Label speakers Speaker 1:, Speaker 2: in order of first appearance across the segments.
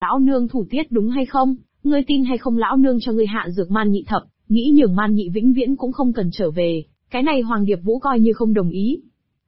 Speaker 1: lão nương thủ tiết đúng hay không? Ngươi tin hay không lão nương cho ngươi hạ dược Man Nhị thập, nghĩ nhường Man Nhị vĩnh viễn cũng không cần trở về, cái này Hoàng Điệp Vũ coi như không đồng ý.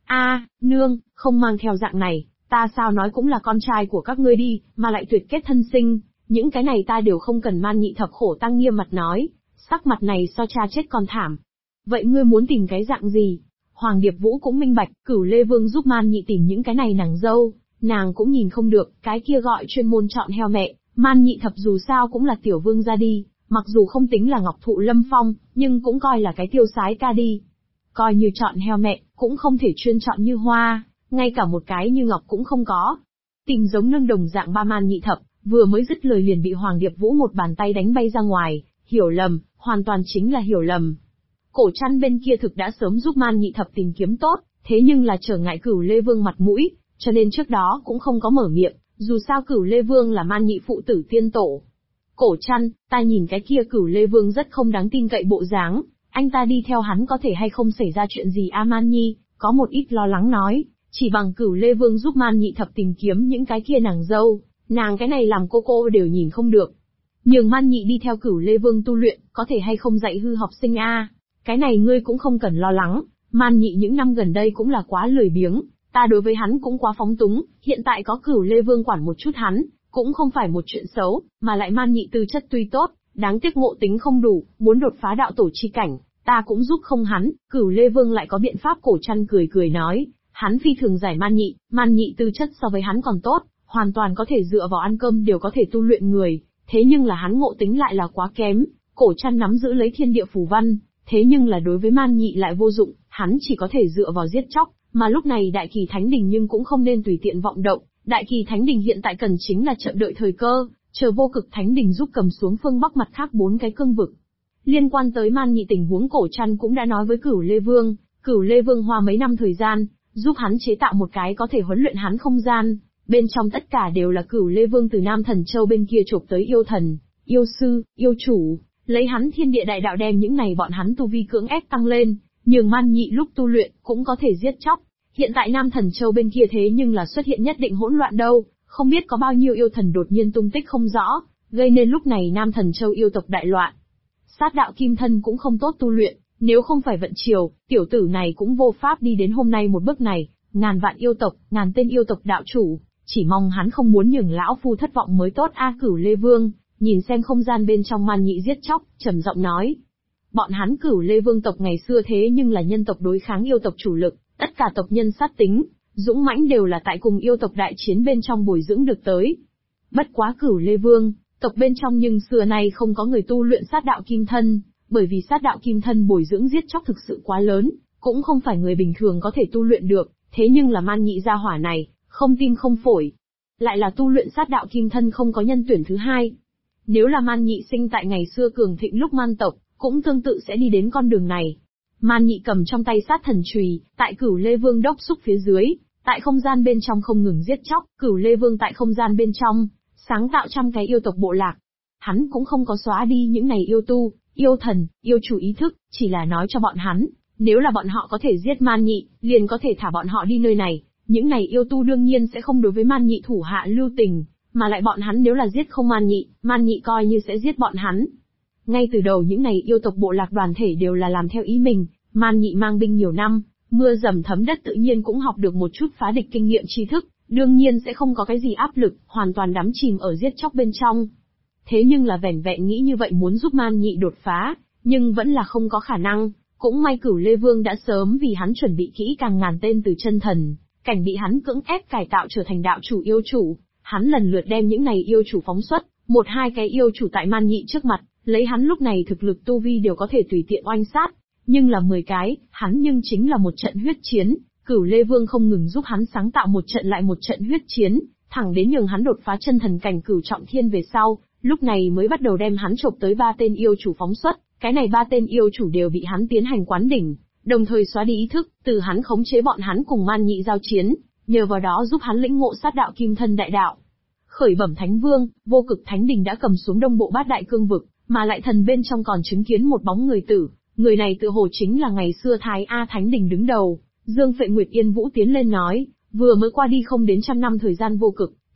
Speaker 1: Nương, không mang theo dạng này, ta sao nói cũng là con trai của các ngươi đi, mà lại tuyệt kết thân sinh, những cái này ta đều không cần. Man Nhị thập khổ tăng nghiêm mặt nói, sắc mặt này so cha chết còn thảm. Vậy ngươi muốn tìm cái dạng gì? Hoàng Điệp Vũ cũng minh bạch, Cửu Lê Vương giúp Man Nhị tìm những cái này nàng dâu, nàng cũng nhìn không được, cái kia gọi chuyên môn chọn heo mẹ, Man Nhị thập dù sao cũng là tiểu vương gia đi, mặc dù không tính là ngọc thụ lâm phong, nhưng cũng coi là cái tiêu sái ca đi. Coi như chọn heo mẹ, cũng không thể chuyên chọn Như Hoa, ngay cả một cái Như Ngọc cũng không có. Tìm giống nương đồng dạng ba Man Nhị thập, vừa mới dứt lời liền bị Hoàng Điệp Vũ một bàn tay đánh bay ra ngoài, hiểu lầm, hoàn toàn chính là hiểu lầm. Cổ Trăn bên kia thực đã sớm giúp Man Nhị thập tìm kiếm tốt, thế nhưng là trở ngại Cửu Lê Vương mặt mũi, cho nên trước đó cũng không có mở miệng, dù sao Cửu Lê Vương là Man Nhị phụ tử tiên tổ. Cổ Trăn, ta nhìn cái kia Cửu Lê Vương rất không đáng tin cậy bộ dáng, anh ta đi theo hắn có thể hay không xảy ra chuyện gì Man Nhi, có một ít lo lắng nói, chỉ bằng Cửu Lê Vương giúp Man Nhị thập tìm kiếm những cái kia nàng dâu, nàng cái này làm cô đều nhìn không được. Nhường Man Nhị đi theo Cửu Lê Vương tu luyện, có thể hay không dạy hư học sinh cái này ngươi cũng không cần lo lắng, Man Nhị những năm gần đây cũng là quá lười biếng, ta đối với hắn cũng quá phóng túng, hiện tại có Cửu Lê Vương quản một chút hắn, cũng không phải một chuyện xấu, mà lại Man Nhị tư chất tuy tốt, đáng tiếc ngộ tính không đủ, muốn đột phá đạo tổ chi cảnh, ta cũng giúp không hắn. Cửu Lê Vương lại có biện pháp. Cổ Trăn cười cười nói, hắn phi thường giải Man Nhị tư chất so với hắn còn tốt, hoàn toàn có thể dựa vào ăn cơm đều có thể tu luyện người, thế nhưng là hắn ngộ tính lại là quá kém. Cổ Trăn nắm giữ lấy thiên địa phù văn, thế nhưng là đối với Man Nhị lại vô dụng, hắn chỉ có thể dựa vào giết chóc, mà lúc này Đại Kỳ Thánh Đình nhưng cũng không nên tùy tiện vọng động. Đại Kỳ Thánh Đình hiện tại cần chính là chậm đợi thời cơ, chờ Vô Cực Thánh Đình giúp cầm xuống phương Bắc mặt khác 4 cái cương vực. Liên quan tới Man Nhị tình huống, Cổ Trăn cũng đã nói với Cửu Lê Vương, Cửu Lê Vương hoa mấy năm thời gian, giúp hắn chế tạo một cái có thể huấn luyện hắn không gian, bên trong tất cả đều là Cửu Lê Vương từ Nam Thần Châu bên kia chộp tới yêu thần, yêu sư, yêu chủ, lấy hắn thiên địa đại đạo đem những này bọn hắn tu vi cưỡng ép tăng lên, nhường Man Nhị lúc tu luyện cũng có thể giết chóc. Hiện tại Nam Thần Châu bên kia thế nhưng là xuất hiện nhất định hỗn loạn đâu, không biết có bao nhiêu yêu thần đột nhiên tung tích không rõ, gây nên lúc này Nam Thần Châu yêu tộc đại loạn. Sát đạo kim thân cũng không tốt tu luyện, nếu không phải vận chiều, tiểu tử này cũng vô pháp đi đến hôm nay một bước này. Ngàn vạn yêu tộc, ngàn tên yêu tộc đạo chủ, chỉ mong hắn không muốn nhường lão phu thất vọng mới tốt. Cửu Lê Vương nhìn xem không gian bên trong Man Nhị giết chóc, trầm giọng nói, bọn hắn Cửu Lê Vương tộc ngày xưa thế nhưng là nhân tộc đối kháng yêu tộc chủ lực, tất cả tộc nhân sát tính, dũng mãnh đều là tại cùng yêu tộc đại chiến bên trong bồi dưỡng được tới. Bất quá Cửu Lê Vương tộc bên trong nhưng xưa nay không có người tu luyện sát đạo kim thân, bởi vì sát đạo kim thân bồi dưỡng giết chóc thực sự quá lớn, cũng không phải người bình thường có thể tu luyện được, thế nhưng là Man Nhị gia hỏa này, không tim không phổi, lại là tu luyện sát đạo kim thân không có nhân tuyển thứ hai. Nếu là Man Nhị sinh tại ngày xưa cường thịnh lúc Man tộc, cũng tương tự sẽ đi đến con đường này. Man Nhị cầm trong tay sát thần chùy, tại Cửu Lê Vương đốc xúc phía dưới, tại không gian bên trong không ngừng giết chóc. Cửu Lê Vương tại không gian bên trong sáng tạo trăm cái yêu tộc bộ lạc. Hắn cũng không có xóa đi những này yêu tu, yêu thần, yêu chủ ý thức, chỉ là nói cho bọn hắn, nếu là bọn họ có thể giết Man Nhị, liền có thể thả bọn họ đi nơi này. Những này yêu tu đương nhiên sẽ không đối với Man Nhị thủ hạ lưu tình, mà lại bọn hắn nếu là giết không Man Nhị coi như sẽ giết bọn hắn. Ngay từ đầu những này yêu tộc bộ lạc đoàn thể đều là làm theo ý mình, Man Nhị mang binh nhiều năm, mưa dầm thấm đất tự nhiên cũng học được một chút phá địch kinh nghiệm tri thức, đương nhiên sẽ không có cái gì áp lực, hoàn toàn đắm chìm ở giết chóc bên trong. Thế nhưng là vẻn vẹn nghĩ như vậy muốn giúp Man Nhị đột phá, nhưng vẫn là không có khả năng, cũng may Cửu Lê Vương đã sớm vì hắn chuẩn bị kỹ càng ngàn tên từ chân thần, cảnh bị hắn cưỡng ép cải tạo trở thành đạo chủ yêu chủ, hắn lần lượt đem những này yêu chủ phóng xuất, một hai cái yêu chủ tại Man Nhị trước mặt, lấy hắn lúc này thực lực tu vi đều có thể tùy tiện oanh sát, nhưng là 10 cái, hắn nhưng chính là một trận huyết chiến. Cửu Lê Vương không ngừng giúp hắn sáng tạo một trận lại một trận huyết chiến, thẳng đến nhường hắn đột phá chân thần cảnh cửu trọng thiên về sau, lúc này mới bắt đầu đem hắn chộp tới 3 tên yêu chủ phóng xuất, cái này 3 tên yêu chủ đều bị hắn tiến hành quán đỉnh, đồng thời xóa đi ý thức, từ hắn khống chế bọn hắn cùng Man Nhị giao chiến, nhờ vào đó giúp hắn lĩnh ngộ sát đạo kim thân đại đạo. Khởi bẩm Thánh Vương, Vô Cực Thánh Đình đã cầm xuống đông bộ bát đại cương vực, mà lại thần bên trong còn chứng kiến một bóng người tử, người này tựa hồ chính là ngày xưa Thái A Thánh Đình đứng đầu. Dương Phệ Nguyệt Yên Vũ tiến lên nói, vừa mới qua đi không đến 100 năm thời gian Vô Cực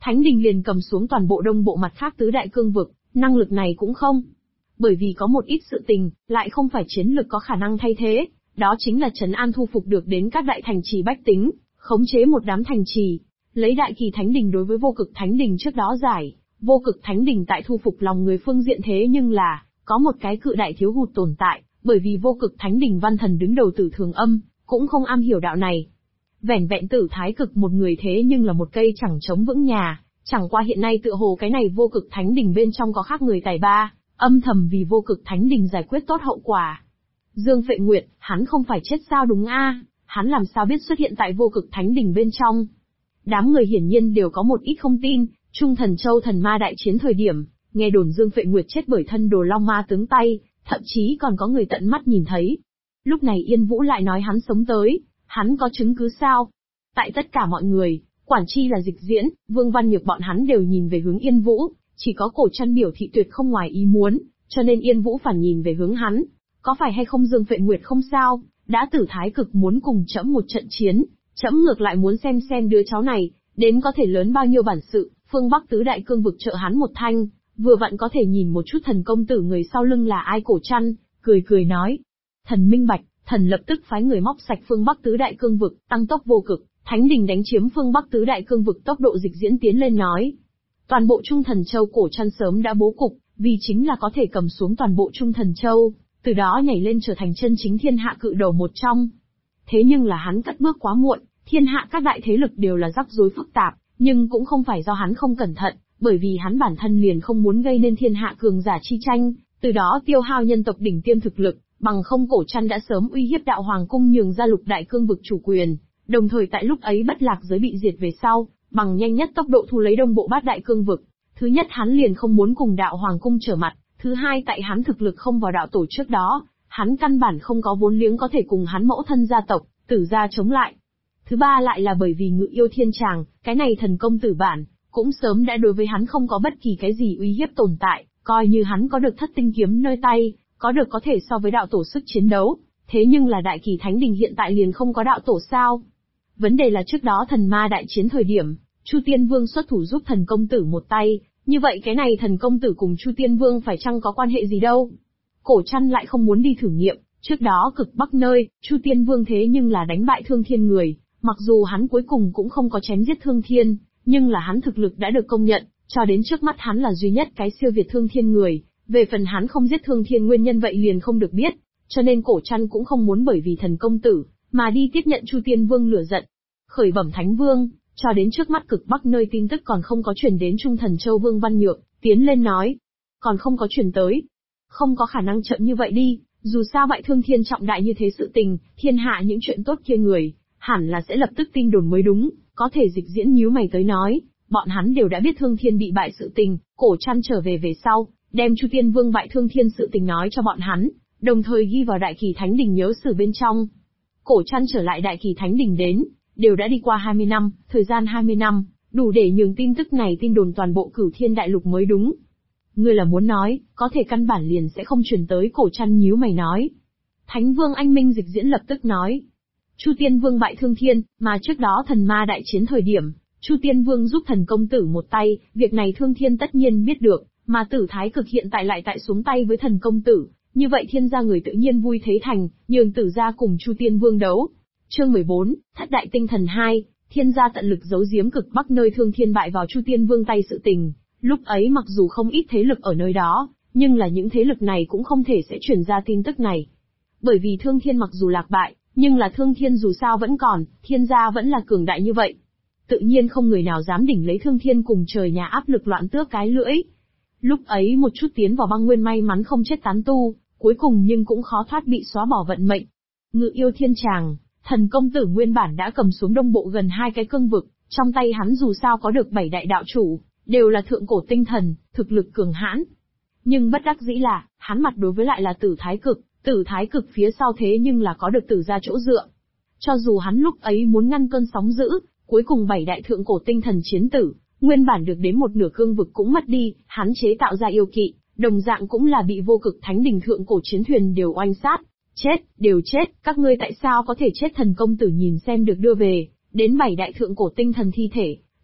Speaker 1: Thánh đình liền cầm xuống toàn bộ đông bộ mặt khác tứ đại cương vực, năng lực này cũng không. Bởi vì có một ít sự tình, lại không phải chiến lực có khả năng thay thế, đó chính là trấn an thu phục được đến các đại thành trì bách tính, khống chế một đám thành trì. Lấy đại kỳ thánh đình đối với vô cực thánh đình trước đó giải, vô cực thánh đình tại thu phục lòng người phương diện thế nhưng là, có một cái cự đại thiếu hụt tồn tại, bởi vì vô cực thánh đình văn thần đứng đầu Tử Thường Âm, cũng không am hiểu đạo này. Vẻn vẹn Tử Thái Cực một người thế nhưng là một cây chẳng chống vững nhà, chẳng qua hiện nay tựa hồ cái này vô cực thánh đình bên trong có khác người tài ba, âm thầm vì vô cực thánh đình giải quyết tốt hậu quả. Dương Phệ Nguyệt, hắn không phải chết sao đúng a? Hắn làm sao biết xuất hiện tại vô cực thánh đình bên trong? Đám người hiển nhiên đều có một ít không tin, Trung Thần Châu thần ma đại chiến thời điểm, nghe đồn Dương Phệ Nguyệt chết bởi thân đồ long ma tướng tay, thậm chí còn có người tận mắt nhìn thấy. Lúc này Yên Vũ lại nói hắn sống tới, hắn có chứng cứ sao? Tại tất cả mọi người, quản chi là Dịch Diễn, Vương Văn Nhược bọn hắn đều nhìn về hướng Yên Vũ, chỉ có Cổ Trăn biểu thị tuyệt không ngoài ý muốn, cho nên Yên Vũ phản nhìn về hướng hắn. Có phải hay không Dương Phệ Nguyệt không sao, đã Tử Thái Cực muốn cùng trẫm một trận chiến, trẫm ngược lại muốn xem đứa cháu này, đến có thể lớn bao nhiêu bản sự, phương Bắc tứ đại cương vực trợ hắn một thanh, vừa vặn có thể nhìn một chút thần công tử người sau lưng là ai. Cổ Trăn cười nói, thần minh bạch, thần lập tức phái người móc sạch phương Bắc tứ đại cương vực, tăng tốc vô cực thánh đình đánh chiếm phương Bắc tứ đại cương vực. Tốc độ Dịch Diễn tiến lên nói, toàn bộ Trung Thần Châu Cổ Trăn sớm đã bố cục, vì chính là có thể cầm xuống toàn bộ Trung Thần Châu, từ đó nhảy lên trở thành chân chính thiên hạ cự đầu một trong. Thế nhưng là hắn cất bước quá muộn, thiên hạ các đại thế lực đều là rắc rối phức tạp, nhưng cũng không phải do hắn không cẩn thận, bởi vì hắn bản thân liền không muốn gây nên thiên hạ cường giả chi tranh, từ đó tiêu hao nhân tộc đỉnh tiêm thực lực, bằng không Cổ Trăn đã sớm uy hiếp đạo hoàng cung nhường ra lục đại cương vực chủ quyền, đồng thời tại lúc ấy Bất Lạc giới bị diệt về sau, bằng nhanh nhất tốc độ thu lấy đông bộ bát đại cương vực. Thứ nhất hắn liền không muốn cùng đạo hoàng cung trở mặt, thứ hai tại hắn thực lực không vào đạo tổ trước đó, hắn căn bản không có vốn liếng có thể cùng hắn mẫu thân gia tộc, Tử gia chống lại. Thứ ba lại là bởi vì Ngự Yêu Thiên Tràng, cái này thần công tử bản, cũng sớm đã đối với hắn không có bất kỳ cái gì uy hiếp tồn tại, coi như hắn có được Thất Tinh kiếm nơi tay, có thể so với đạo tổ sức chiến đấu, thế nhưng là đại kỳ thánh đình hiện tại liền không có đạo tổ sao? Vấn đề là trước đó thần ma đại chiến thời điểm, Chu Tiên Vương xuất thủ giúp thần công tử một tay, như vậy cái này thần công tử cùng Chu Tiên Vương phải chăng có quan hệ gì đâu? Cổ Trăn lại không muốn đi thử nghiệm, trước đó cực bắc nơi, Chu Tiên Vương thế nhưng là đánh bại Thương Thiên người, mặc dù hắn cuối cùng cũng không có chém giết Thương Thiên, nhưng là hắn thực lực đã được công nhận, cho đến trước mắt hắn là duy nhất cái siêu việt Thương Thiên người, về phần hắn không giết Thương Thiên nguyên nhân vậy liền không được biết, cho nên Cổ Trăn cũng không muốn bởi vì thần công tử, mà đi tiếp nhận Chu Tiên Vương lửa giận. Khởi bẩm Thánh Vương, cho đến trước mắt cực bắc nơi tin tức còn không có truyền đến Trung Thần Châu. Vương Văn Nhược tiến lên nói, còn không có truyền tới. Không có khả năng chậm như vậy đi, dù sao bại Thương Thiên trọng đại như thế sự tình, thiên hạ những chuyện tốt kia người, hẳn là sẽ lập tức tin đồn mới đúng. Có thể Dịch Diễn nhíu mày tới nói, bọn hắn đều đã biết Thương Thiên bị bại sự tình, Cổ Trăn trở về sau, đem Chu Tiên Vương bại Thương Thiên sự tình nói cho bọn hắn, đồng thời ghi vào Đại Kỳ Thánh Đình nhớ sử bên trong. Cổ Trăn trở lại Đại Kỳ Thánh Đình đến, đều đã đi qua 20 năm, thời gian 20 năm, đủ để nhường tin tức này tin đồn toàn bộ Cửu Thiên Đại Lục mới đúng. Ngươi là muốn nói, có thể căn bản liền sẽ không truyền tới. Cổ Trăn nhíu mày nói. Thánh Vương anh minh. Dịch Diễn lập tức nói. Chu Tiên Vương bại Thương Thiên, mà trước đó thần ma đại chiến thời điểm, Chu Tiên Vương giúp thần công tử một tay, việc này Thương Thiên tất nhiên biết được, mà Tử Thái Cực hiện tại lại tại xuống tay với thần công tử, như vậy thiên gia người tự nhiên vui thế thành, nhường Tử gia cùng Chu Tiên Vương đấu. Chương 14, Thất Đại Tinh Thần 2, thiên gia tận lực giấu giếm cực bắc nơi Thương Thiên bại vào Chu Tiên Vương tay sự tình. Lúc ấy mặc dù không ít thế lực ở nơi đó, nhưng là những thế lực này cũng không thể sẽ truyền ra tin tức này. Bởi vì Thương Thiên mặc dù lạc bại, nhưng là Thương Thiên dù sao vẫn còn, thiên gia vẫn là cường đại như vậy. Tự nhiên không người nào dám đỉnh lấy Thương Thiên cùng trời nhà áp lực loạn tước cái lưỡi. Lúc ấy một chút tiến vào băng nguyên may mắn không chết tán tu, cuối cùng nhưng cũng khó thoát bị xóa bỏ vận mệnh. Ngự Yêu Thiên Tràng, thần công tử nguyên bản đã cầm xuống đông bộ gần 2 cái cương vực, trong tay hắn dù sao có được 7 đại đạo chủ, đều là thượng cổ tinh thần, thực lực cường hãn. Nhưng bất đắc dĩ là, hắn mặt đối với lại là Tử Thái Cực phía sau thế nhưng là có được Tử gia chỗ dựa. Cho dù hắn lúc ấy muốn ngăn cơn sóng dữ, cuối cùng 7 đại thượng cổ tinh thần chiến tử, nguyên bản được đến một nửa cương vực cũng mất đi, hắn chế tạo ra yêu kỵ, đồng dạng cũng là bị vô cực thánh đình thượng cổ chiến thuyền đều oanh sát. Chết, đều chết, các ngươi tại sao có thể chết? Thần công tử nhìn xem được đưa về, đến 7 đại thượng cổ tinh thần thi thể,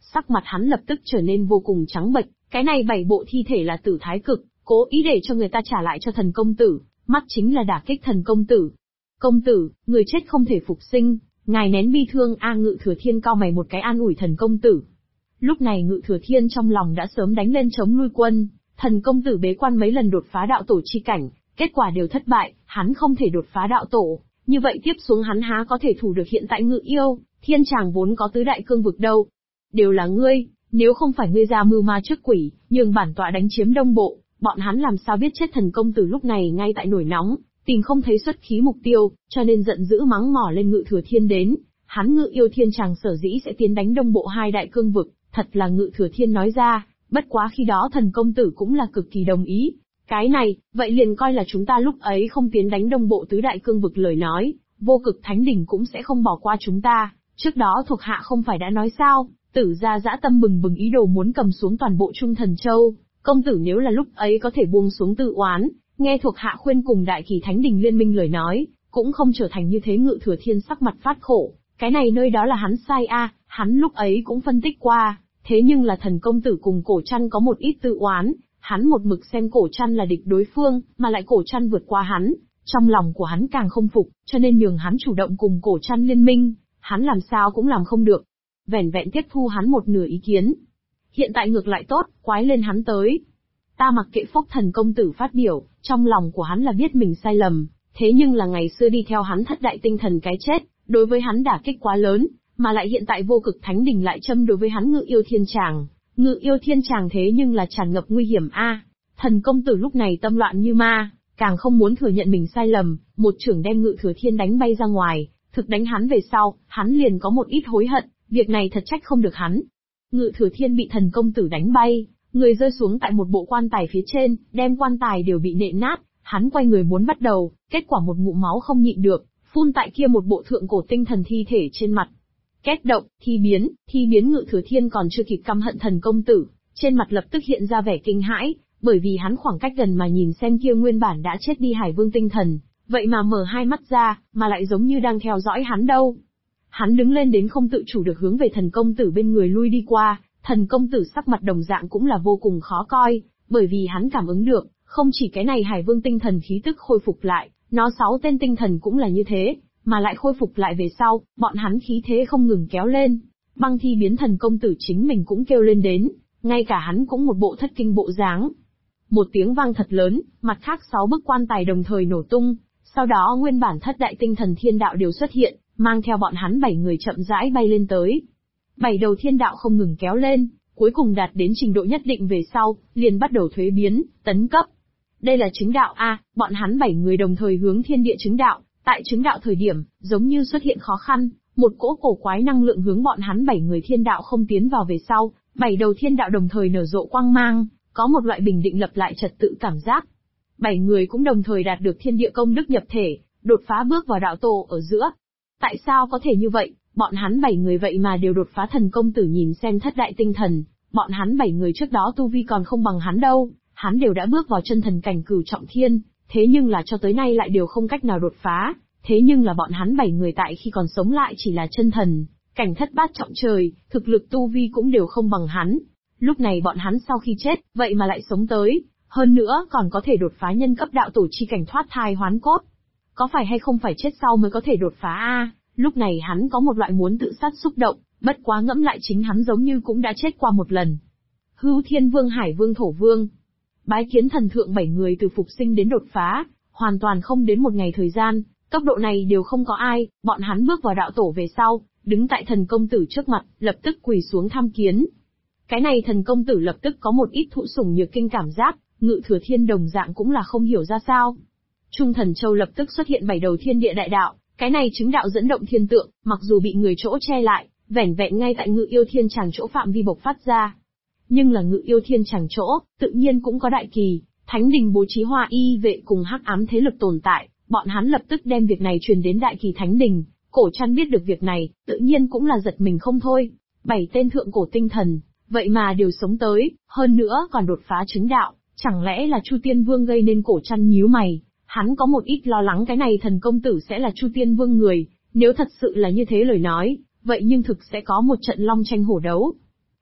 Speaker 1: Sắc mặt hắn lập tức trở nên vô cùng trắng bệch, cái này 7 bộ thi thể là tử thái cực, cố ý để cho người ta trả lại cho thần công tử, mắt chính là đả kích thần công tử. Công tử, người chết không thể phục sinh, ngài nén bi thương a. Ngự Thừa Thiên cau mày một cái an ủi thần công tử. Lúc này Ngự Thừa Thiên trong lòng đã sớm đánh lên chống nuôi quân, thần công tử bế quan mấy lần đột phá đạo tổ chi cảnh, kết quả đều thất bại, hắn không thể đột phá đạo tổ, như vậy tiếp xuống hắn há có thể thủ được hiện tại Ngự Yêu Thiên Tràng vốn có tứ đại cương vực đâu. Đều là ngươi, nếu không phải ngươi ra mưu ma trước quỷ, nhường bản tọa đánh chiếm Đông Bộ, bọn hắn làm sao biết chết. Thần công tử lúc này ngay tại nổi nóng, tìm không thấy xuất khí mục tiêu, cho nên giận dữ mắng mỏ lên Ngự Thừa Thiên đến. Hắn Ngự Yêu Thiên Tràng sở dĩ sẽ tiến đánh Đông Bộ hai đại cương vực, thật là Ngự Thừa Thiên nói ra, bất quá khi đó thần công tử cũng là cực kỳ đồng ý. Cái này, vậy liền coi là chúng ta lúc ấy không tiến đánh Đông Bộ tứ đại cương vực lời nói, Vô Cực Thánh Đỉnh cũng sẽ không bỏ qua chúng ta. Trước đó thuộc hạ không phải đã nói sao, Tử gia dã tâm bừng bừng ý đồ muốn cầm xuống toàn bộ Trung Thần Châu, công tử nếu là lúc ấy có thể buông xuống tự oán, nghe thuộc hạ khuyên cùng Đại Kỳ Thánh Đình liên minh lời nói, cũng không trở thành như thế. Ngự Thừa Thiên sắc mặt phát khổ, cái này nơi đó là hắn sai a, hắn lúc ấy cũng phân tích qua, thế nhưng là thần công tử cùng Cổ Trăn có một ít tự oán, hắn một mực xem Cổ Trăn là địch đối phương, mà lại Cổ Trăn vượt qua hắn, trong lòng của hắn càng không phục, cho nên nhường hắn chủ động cùng Cổ Trăn liên minh, hắn làm sao cũng làm không được. Vẻn vẹn tiếp thu hắn một nửa ý kiến. Hiện tại ngược lại tốt, quái lên hắn tới. Ta mặc kệ Phốc thần công tử phát biểu, trong lòng của hắn là biết mình sai lầm, thế nhưng là ngày xưa đi theo hắn thất đại tinh thần cái chết, đối với hắn đả kích quá lớn, mà lại hiện tại Vô Cực Thánh Đình lại châm đối với hắn Ngự Yêu Thiên Tràng. Ngự Yêu Thiên Tràng thế nhưng là tràn ngập nguy hiểm a. Thần công tử lúc này tâm loạn như ma, càng không muốn thừa nhận mình sai lầm, một chưởng đem Ngự Thừa Thiên đánh bay ra ngoài, thực đánh hắn về sau, hắn liền có một ít hối hận, việc này thật trách không được hắn. Ngự Thừa Thiên bị thần công tử đánh bay, người rơi xuống tại một bộ quan tài phía trên, đem quan tài đều bị nện nát, hắn quay người muốn bắt đầu, kết quả một ngụm máu không nhịn được, phun tại kia một bộ thượng cổ tinh thần thi thể trên mặt. Kết động, thi biến. Ngự Thừa Thiên còn chưa kịp căm hận thần công tử, trên mặt lập tức hiện ra vẻ kinh hãi, bởi vì hắn khoảng cách gần mà nhìn xem kia nguyên bản đã chết đi Hải Vương tinh thần, vậy mà mở hai mắt ra, mà lại giống như đang theo dõi hắn đâu. Hắn đứng lên đến không tự chủ được hướng về thần công tử bên người lui đi qua, thần công tử sắc mặt đồng dạng cũng là vô cùng khó coi, bởi vì hắn cảm ứng được, không chỉ cái này Hải Vương tinh thần khí tức khôi phục lại, nó 6 tên tinh thần cũng là như thế, mà lại khôi phục lại về sau, bọn hắn khí thế không ngừng kéo lên. Băng thi biến thần công tử chính mình cũng kêu lên đến, ngay cả hắn cũng một bộ thất kinh bộ dáng. Một tiếng vang thật lớn, mặt khác 6 bức quan tài đồng thời nổ tung, sau đó nguyên bản thất đại tinh thần thiên đạo đều xuất hiện, mang theo bọn hắn 7 người chậm rãi bay lên tới. 7 đầu thiên đạo không ngừng kéo lên, cuối cùng đạt đến trình độ nhất định về sau, liền bắt đầu thuế biến, tấn cấp. Đây là chứng đạo a, bọn hắn 7 người đồng thời hướng thiên địa chứng đạo, tại chứng đạo thời điểm, giống như xuất hiện khó khăn, một cỗ cổ quái năng lượng hướng bọn hắn 7 người thiên đạo không tiến vào về sau, 7 đầu thiên đạo đồng thời nở rộ quang mang, có một loại bình định lập lại trật tự cảm giác. 7 người cũng đồng thời đạt được thiên địa công đức nhập thể, đột phá bước vào đạo tổ ở giữa. Tại sao có thể như vậy, bọn hắn 7 người vậy mà đều đột phá. Thần công tử nhìn xem thất đại tinh thần, bọn hắn 7 người trước đó tu vi còn không bằng hắn đâu, hắn đều đã bước vào chân thần cảnh cửu trọng thiên, thế nhưng là cho tới nay lại đều không cách nào đột phá, thế nhưng là bọn hắn 7 người tại khi còn sống lại chỉ là chân thần, cảnh thất bát trọng trời, thực lực tu vi cũng đều không bằng hắn. Lúc này bọn hắn sau khi chết, vậy mà lại sống tới, hơn nữa còn có thể đột phá nhân cấp đạo tổ chi cảnh thoát thai hoán cốt. Có phải hay không phải chết sau mới có thể đột phá a? Lúc này hắn có một loại muốn tự sát xúc động, bất quá ngẫm lại chính hắn giống như cũng đã chết qua một lần. Hưu Thiên Vương, Hải Vương, Thổ Vương, bái kiến thần thượng 7 người từ phục sinh đến đột phá, hoàn toàn không đến một ngày thời gian, tốc độ này đều không có ai, bọn hắn bước vào đạo tổ về sau, đứng tại thần công tử trước mặt, lập tức quỳ xuống tham kiến. Cái này thần công tử lập tức có một ít thụ sủng nhược kinh cảm giác, Ngự Thừa Thiên đồng dạng cũng là không hiểu ra sao. Trung Thần Châu lập tức xuất hiện 7 đầu thiên địa đại đạo, cái này chứng đạo dẫn động thiên tượng, mặc dù bị người chỗ che lại, vẻn vẹn ngay tại Ngự Yêu Thiên Tràng chỗ phạm vi bộc phát ra. Nhưng là Ngự Yêu Thiên Tràng chỗ, tự nhiên cũng có Đại Kỳ, Thánh Đình bố trí Hoa Y vệ cùng hắc ám thế lực tồn tại, bọn hắn lập tức đem việc này truyền đến Đại Kỳ Thánh Đình. Cổ Trăn biết được việc này, tự nhiên cũng là giật mình không thôi. 7 tên thượng cổ tinh thần, vậy mà đều sống tới, hơn nữa còn đột phá chứng đạo, chẳng lẽ là Chu Tiên Vương gây nên? Cổ Trăn nhíu mày, hắn có một ít lo lắng cái này thần công tử sẽ là Chu Tiên Vương người, nếu thật sự là như thế lời nói, vậy nhưng thực sẽ có một trận long tranh hổ đấu.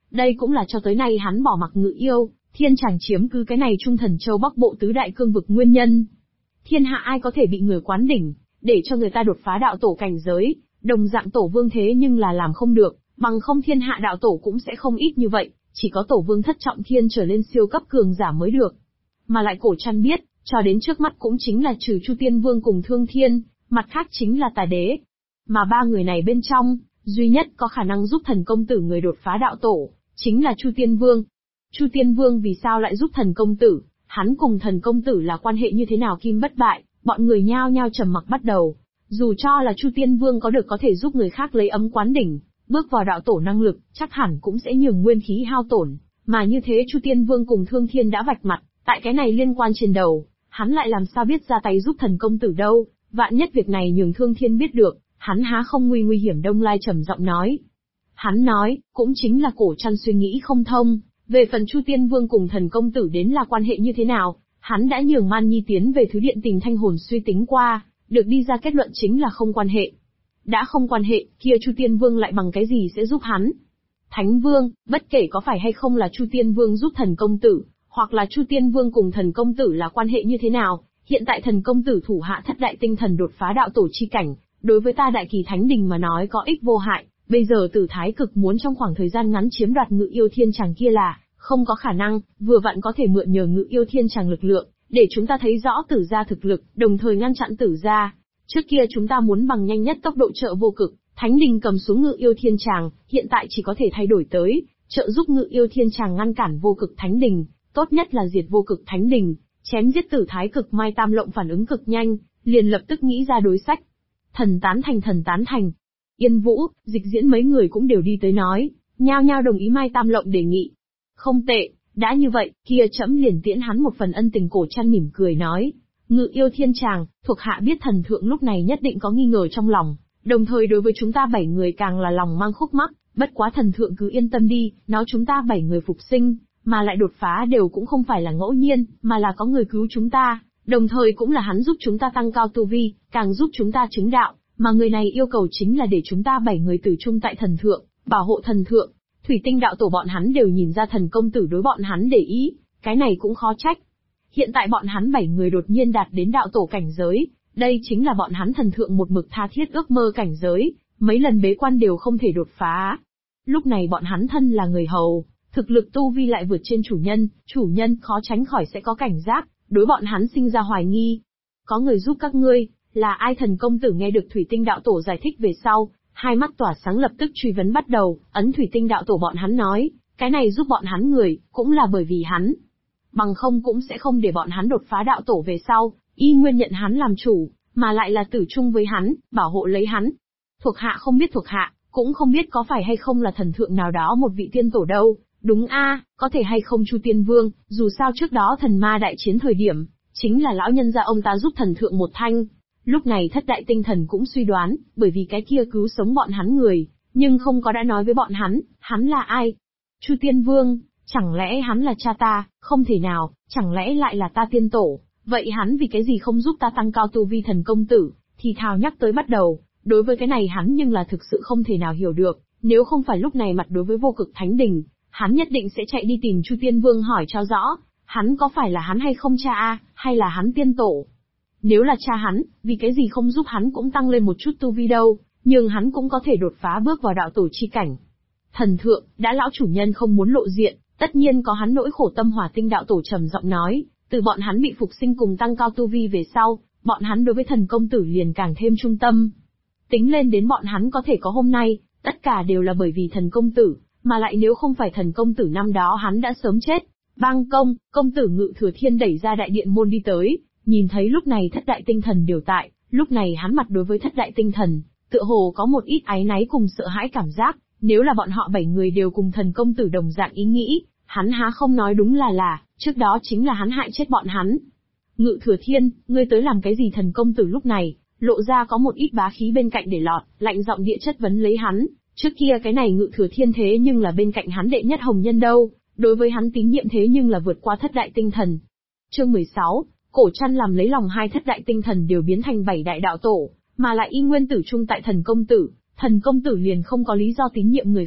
Speaker 1: Đây cũng là cho tới nay hắn bỏ mặc Ngự Yêu Thiên Tràng chiếm cứ cái này Trung Thần Châu Bắc Bộ tứ đại cương vực nguyên nhân. Thiên hạ ai có thể bị người quán đỉnh, để cho người ta đột phá đạo tổ cảnh giới, đồng dạng tổ vương thế nhưng là làm không được, bằng không thiên hạ đạo tổ cũng sẽ không ít như vậy, chỉ có tổ vương thất trọng thiên trở lên siêu cấp cường giả mới được. Mà lại Cổ Trăn biết, cho đến trước mắt cũng chính là trừ Chu Tiên Vương cùng Thương Thiên, mặt khác chính là Tà Đế. Mà ba người này bên trong, duy nhất có khả năng giúp thần công tử người đột phá đạo tổ, chính là Chu Tiên Vương. Chu Tiên Vương vì sao lại giúp thần công tử, hắn cùng thần công tử là quan hệ như thế nào kim bất bại, bọn người nhao nhao trầm mặc bắt đầu. Dù cho là Chu Tiên Vương có thể giúp người khác lấy ấm quán đỉnh, bước vào đạo tổ năng lực, chắc hẳn cũng sẽ nhường nguyên khí hao tổn, mà như thế Chu Tiên Vương cùng Thương Thiên đã vạch mặt, tại cái này liên quan trên đầu, hắn lại làm sao biết ra tay giúp thần công tử đâu, vạn nhất việc này nhường Thương Thiên biết được, hắn há không nguy hiểm. Đông Lai trầm giọng nói. Hắn nói, cũng chính là Cổ Trăn suy nghĩ không thông, về phần Chu Tiên Vương cùng thần công tử đến là quan hệ như thế nào, hắn đã nhường Man Nhi tiến về Thứ Điện Tình Thanh Hồn suy tính qua, được đi ra kết luận chính là không quan hệ. Đã không quan hệ, kia Chu Tiên Vương lại bằng cái gì sẽ giúp hắn? Thánh Vương, bất kể có phải hay không là Chu Tiên Vương giúp thần công tử, hoặc là Chu Tiên Vương cùng thần công tử là quan hệ như thế nào, hiện tại thần công tử thủ hạ thất đại tinh thần đột phá đạo tổ chi cảnh, đối với ta Đại Kỳ Thánh Đình mà nói có ích vô hại, bây giờ Tử Thái Cực muốn trong khoảng thời gian ngắn chiếm đoạt Ngự Yêu Thiên Tràng kia là không có khả năng, vừa vặn có thể mượn nhờ Ngự Yêu Thiên Tràng lực lượng, để chúng ta thấy rõ Tử gia thực lực, đồng thời ngăn chặn Tử gia. Trước kia chúng ta muốn bằng nhanh nhất tốc độ trợ vô cực, Thánh Đình cầm xuống Ngự Yêu Thiên Tràng, hiện tại chỉ có thể thay đổi tới, trợ giúp Ngự Yêu Thiên Tràng ngăn cản vô cực Thánh Đình, tốt nhất là diệt vô cực Thánh Đình, chém giết Tử Thái Cực. Mai Tam Lộng phản ứng cực nhanh, liền lập tức nghĩ ra đối sách. Thần tán thành. Yên Vũ, Dịch Diễn mấy người cũng đều đi tới nói, nhao nhao đồng ý Mai Tam Lộng đề nghị. Không tệ, đã như vậy, kia trẫm liền tiễn hắn một phần ân tình. Cổ Trăn mỉm cười nói. Ngự Yêu Thiên Tràng, thuộc hạ biết thần thượng lúc này nhất định có nghi ngờ trong lòng, đồng thời đối với chúng ta 7 người càng là lòng mang khúc mắc, bất quá thần thượng cứ yên tâm đi, nói chúng ta 7 người phục sinh, mà lại đột phá đều cũng không phải là ngẫu nhiên, mà là có người cứu chúng ta, đồng thời cũng là hắn giúp chúng ta tăng cao tu vi, càng giúp chúng ta chứng đạo, mà người này yêu cầu chính là để chúng ta 7 người tử chung tại thần thượng, bảo hộ thần thượng. Thủy Tinh đạo tổ bọn hắn đều nhìn ra thần công tử đối bọn hắn để ý, cái này cũng khó trách. Hiện tại bọn hắn 7 người đột nhiên đạt đến đạo tổ cảnh giới, đây chính là bọn hắn thần thượng một mực tha thiết ước mơ cảnh giới, mấy lần bế quan đều không thể đột phá. Lúc này bọn hắn thân là người hầu, thực lực tu vi lại vượt trên chủ nhân khó tránh khỏi sẽ có cảnh giác, đối bọn hắn sinh ra hoài nghi. Có người giúp các ngươi, là ai? Thần công tử nghe được Thủy Tinh đạo tổ giải thích về sau, hai mắt tỏa sáng lập tức truy vấn bắt đầu, ấn Thủy Tinh đạo tổ bọn hắn nói, cái này giúp bọn hắn người, cũng là bởi vì hắn. Bằng không cũng sẽ không để bọn hắn đột phá đạo tổ về sau, y nguyên nhận hắn làm chủ, mà lại là tử chung với hắn, bảo hộ lấy hắn. Thuộc hạ không biết cũng không biết có phải hay không là thần thượng nào đó một vị tiên tổ đâu, đúng a, có thể hay không Chu Tiên Vương, dù sao trước đó thần ma đại chiến thời điểm, chính là lão nhân gia ông ta giúp thần thượng một thanh. Lúc này thất đại tinh thần cũng suy đoán, bởi vì cái kia cứu sống bọn hắn người, nhưng không có đã nói với bọn hắn là ai? Chu Tiên Vương, chẳng lẽ hắn là cha ta? Không thể nào, chẳng lẽ lại là ta tiên tổ? Vậy hắn vì cái gì không giúp ta tăng cao tu vi? Thần công tử thì thào nhắc tới bắt đầu, đối với cái này hắn nhưng là thực sự không thể nào hiểu được, nếu không phải lúc này mặt đối với vô cực Thánh Đình, hắn nhất định sẽ chạy đi tìm Chu Tiên Vương hỏi cho rõ, hắn có phải là hắn hay không cha a, hay là hắn tiên tổ? Nếu là cha hắn, vì cái gì không giúp hắn cũng tăng lên một chút tu vi đâu, nhưng hắn cũng có thể đột phá bước vào đạo tổ chi cảnh. Thần thượng, đã lão chủ nhân không muốn lộ diện, tất nhiên có hắn nỗi khổ tâm. Hỏa Tinh đạo tổ trầm giọng nói, từ bọn hắn bị phục sinh cùng tăng cao tu vi về sau, bọn hắn đối với thần công tử liền càng thêm trung tâm. Tính lên đến bọn hắn có thể có hôm nay, tất cả đều là bởi vì thần công tử, mà lại nếu không phải thần công tử năm đó hắn đã sớm chết. Bang công tử Ngự Thừa Thiên đẩy ra đại điện môn đi tới, nhìn thấy lúc này thất đại tinh thần đều tại, lúc này hắn mặt đối với thất đại tinh thần, tựa hồ có một ít áy náy cùng sợ hãi cảm giác, nếu là bọn họ 7 người đều cùng thần công tử đồng dạng ý nghĩ, hắn há không nói đúng là, trước đó chính là hắn hại chết bọn hắn. Ngự Thừa Thiên, ngươi tới làm cái gì? Thần công tử lúc này, lộ ra có một ít bá khí bên cạnh để lọt, lạnh giọng địa chất vấn lấy hắn, trước kia cái này Ngự Thừa Thiên thế nhưng là bên cạnh hắn đệ nhất hồng nhân đâu, đối với hắn tín nhiệm thế nhưng là vượt qua thất đại tinh thần. Chương 16, Cổ Trăn làm lấy lòng hai thất đại tinh thần đều biến thành 7 đại đạo tổ, mà lại y nguyên tử chung tại thần công tử liền không có lý do tín nhiệm người khác,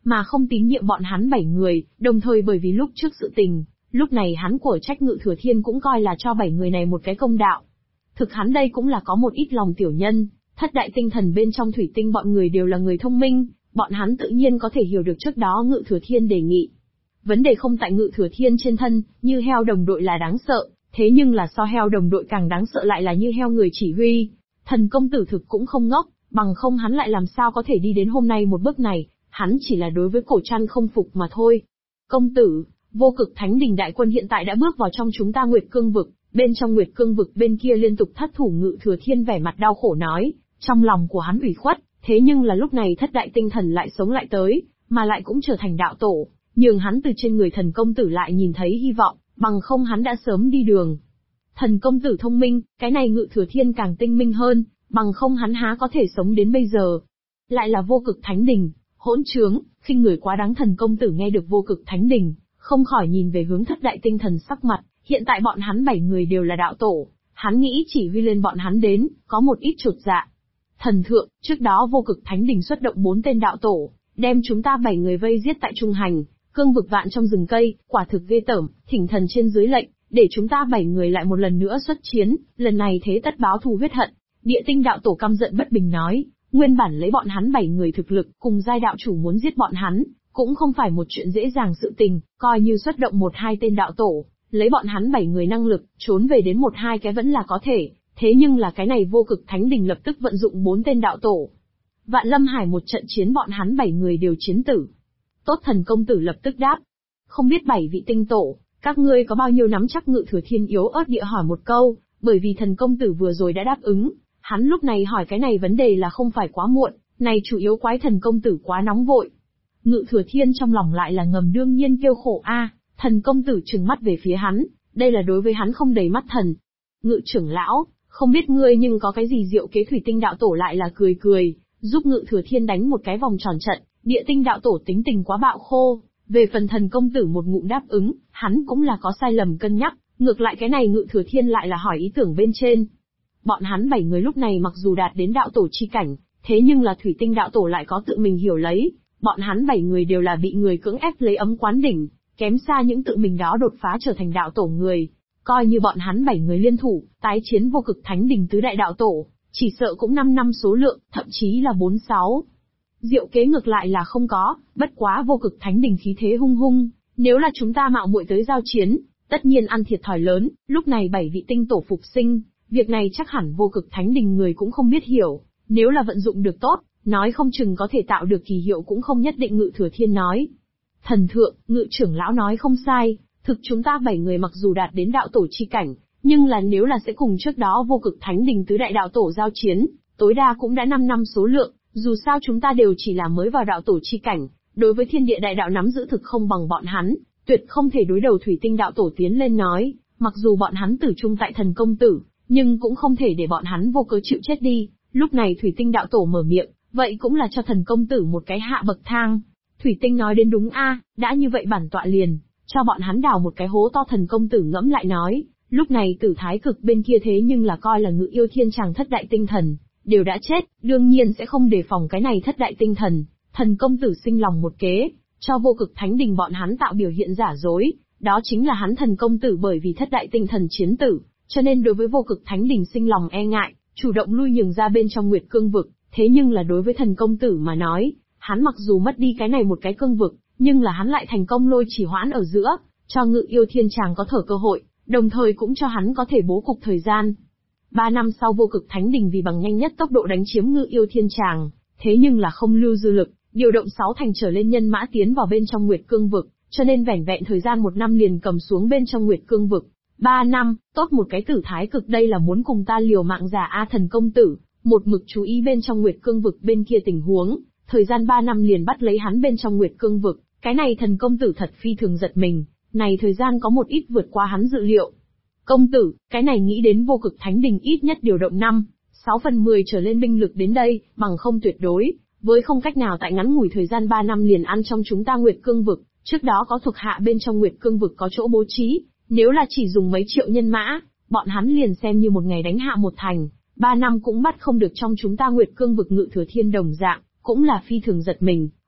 Speaker 1: mà không tín nhiệm bọn hắn 7 người, đồng thời bởi vì lúc trước sự tình, lúc này hắn của trách Ngự Thừa Thiên cũng coi là cho 7 người này một cái công đạo. Thực hắn đây cũng là có một ít lòng tiểu nhân, thất đại tinh thần bên trong thủy tinh bọn người đều là người thông minh, bọn hắn tự nhiên có thể hiểu được trước đó Ngự Thừa Thiên đề nghị. Vấn đề không tại Ngự Thừa Thiên trên thân, như heo đồng đội là đáng sợ, thế nhưng là so heo đồng đội càng đáng sợ lại là như heo người chỉ huy. Thần công tử thực cũng không ngốc, bằng không hắn lại làm sao có thể đi đến hôm nay một bước này, hắn chỉ là đối với cổ trăn không phục mà thôi. Công tử, vô cực thánh đình đại quân hiện tại đã bước vào trong chúng ta Nguyệt Cương vực, bên trong Nguyệt Cương vực bên kia liên tục thất thủ. Ngự Thừa Thiên vẻ mặt đau khổ nói, trong lòng của hắn ủy khuất, thế nhưng là lúc này thất đại tinh thần lại sống lại tới, mà lại cũng trở thành đạo tổ, nhường hắn từ trên người thần công tử lại nhìn thấy hy vọng, bằng không hắn đã sớm đi đường. Thần công tử thông minh, cái này Ngự Thừa Thiên càng tinh minh hơn, bằng không hắn há có thể sống đến bây giờ. Lại là vô cực thánh đình, hỗn trướng, khinh người quá đáng. Thần công tử nghe được vô cực thánh đình, không khỏi nhìn về hướng thất đại tinh thần sắc mặt, hiện tại bọn hắn 7 người đều là đạo tổ, hắn nghĩ chỉ huy lên bọn hắn đến, có một ít chột dạ. Thần thượng, trước đó vô cực thánh đình xuất động 4 tên đạo tổ, đem chúng ta 7 người vây giết tại trung hành, cương vực vạn trong rừng cây, quả thực ghê tởm, thỉnh thần trên dưới lệnh, để chúng ta 7 người lại một lần nữa xuất chiến, lần này thế tất báo thù huyết hận. Địa tinh đạo tổ căm giận bất bình nói, nguyên bản lấy bọn hắn 7 người thực lực, cùng giai đạo chủ muốn giết bọn hắn, cũng không phải một chuyện dễ dàng sự tình, coi như xuất động 1-2 tên đạo tổ, lấy bọn hắn 7 người năng lực, trốn về đến 1-2 cái vẫn là có thể, thế nhưng là cái này vô cực thánh đình lập tức vận dụng 4 tên đạo tổ. Vạn Lâm Hải một trận chiến bọn hắn 7 người đều chiến tử. Tốt, thần công tử lập tức đáp. Không biết 7 vị tinh tổ, các ngươi có bao nhiêu nắm chắc? Ngự Thừa Thiên yếu ớt địa hỏi một câu, bởi vì thần công tử vừa rồi đã đáp ứng, hắn lúc này hỏi cái này vấn đề là không phải quá muộn, này chủ yếu quái thần công tử quá nóng vội. Ngự Thừa Thiên trong lòng lại là ngầm đương nhiên kêu khổ a, thần công tử trừng mắt về phía hắn, đây là đối với hắn không đầy mắt thần. Ngự trưởng lão, không biết ngươi nhưng có cái gì diệu kế? Thủy tinh đạo tổ lại là cười cười, giúp Ngự Thừa Thiên đánh một cái vòng tròn trận. Địa tinh đạo tổ tính tình quá bạo khô, về phần thần công tử một ngụm đáp ứng, hắn cũng là có sai lầm cân nhắc, ngược lại cái này Ngự Thừa Thiên lại là hỏi ý tưởng bên trên. Bọn hắn 7 người lúc này mặc dù đạt đến đạo tổ chi cảnh, thế nhưng là thủy tinh đạo tổ lại có tự mình hiểu lấy, bọn hắn 7 người đều là bị người cưỡng ép lấy ấm quán đỉnh, kém xa những tự mình đó đột phá trở thành đạo tổ người. Coi như bọn hắn 7 người liên thủ, tái chiến vô cực thánh đình tứ đại đạo tổ, chỉ sợ cũng 5 năm số lượng, thậm chí là 4-6. Diệu kế ngược lại là không có, bất quá vô cực thánh đình khí thế hung hung, nếu là chúng ta mạo muội tới giao chiến, tất nhiên ăn thiệt thòi lớn. Lúc này 7 vị tinh tổ phục sinh, việc này chắc hẳn vô cực thánh đình người cũng không biết hiểu, nếu là vận dụng được tốt, nói không chừng có thể tạo được kỳ hiệu cũng không nhất định. Ngự Thừa Thiên nói, thần thượng, Ngự trưởng lão nói không sai, thực chúng ta 7 người mặc dù đạt đến đạo tổ chi cảnh, nhưng là nếu là sẽ cùng trước đó vô cực thánh đình tứ đại đạo tổ giao chiến, tối đa cũng đã 5 năm số lượng. Dù sao chúng ta đều chỉ là mới vào đạo tổ chi cảnh, đối với thiên địa đại đạo nắm giữ thực không bằng bọn hắn, tuyệt không thể đối đầu. Thủy tinh đạo tổ tiến lên nói, mặc dù bọn hắn tử chung tại thần công tử, nhưng cũng không thể để bọn hắn vô cớ chịu chết đi. Lúc này thủy tinh đạo tổ mở miệng, vậy cũng là cho thần công tử một cái hạ bậc thang. Thủy tinh nói đến đúng a, đã như vậy bản tọa liền cho bọn hắn đào một cái hố to. Thần công tử ngẫm lại nói, lúc này Tử Thái Cực bên kia thế nhưng là coi là Ngự Yêu Thiên Tràng thất đại tinh thần đều đã chết, đương nhiên sẽ không đề phòng cái này thất đại tinh thần. Thần công tử sinh lòng một kế, cho vô cực thánh đình bọn hắn tạo biểu hiện giả dối, đó chính là hắn thần công tử bởi vì thất đại tinh thần chiến tử, cho nên đối với vô cực thánh đình sinh lòng e ngại, chủ động lui nhường ra bên trong Nguyệt Cương vực. Thế nhưng là đối với thần công tử mà nói, hắn mặc dù mất đi cái này một cái cương vực, nhưng là hắn lại thành công lôi chỉ hoãn ở giữa, cho Ngự Yêu Thiên Tràng có thở cơ hội, đồng thời cũng cho hắn có thể bố cục thời gian. 3 năm sau vô cực thánh đình vì bằng nhanh nhất tốc độ đánh chiếm Ngự Yêu Thiên Tràng, thế nhưng là không lưu dư lực, điều động 6 thành trở lên nhân mã tiến vào bên trong Nguyệt Cương vực, cho nên vẻn vẹn thời gian 1 năm liền cầm xuống bên trong Nguyệt Cương vực. 3 năm, tốt một cái Tử Thái Cực, đây là muốn cùng ta liều mạng giả a. Thần công tử một mực chú ý bên trong Nguyệt Cương vực bên kia tình huống, thời gian 3 năm liền bắt lấy hắn bên trong Nguyệt Cương vực, cái này thần công tử thật phi thường giật mình, này thời gian có một ít vượt qua hắn dự liệu. Công tử, cái này nghĩ đến vô cực thánh đình ít nhất điều động 5/6/10 trở lên binh lực đến đây, bằng không tuyệt đối, với không cách nào tại ngắn ngủi thời gian 3 năm liền ăn trong chúng ta Nguyệt Cương vực, trước đó có thuộc hạ bên trong Nguyệt Cương vực có chỗ bố trí, nếu là chỉ dùng mấy triệu nhân mã, bọn hắn liền xem như một ngày đánh hạ một thành, 3 năm cũng bắt không được trong chúng ta Nguyệt Cương vực. Ngự Thừa Thiên đồng dạng, cũng là phi thường giật mình,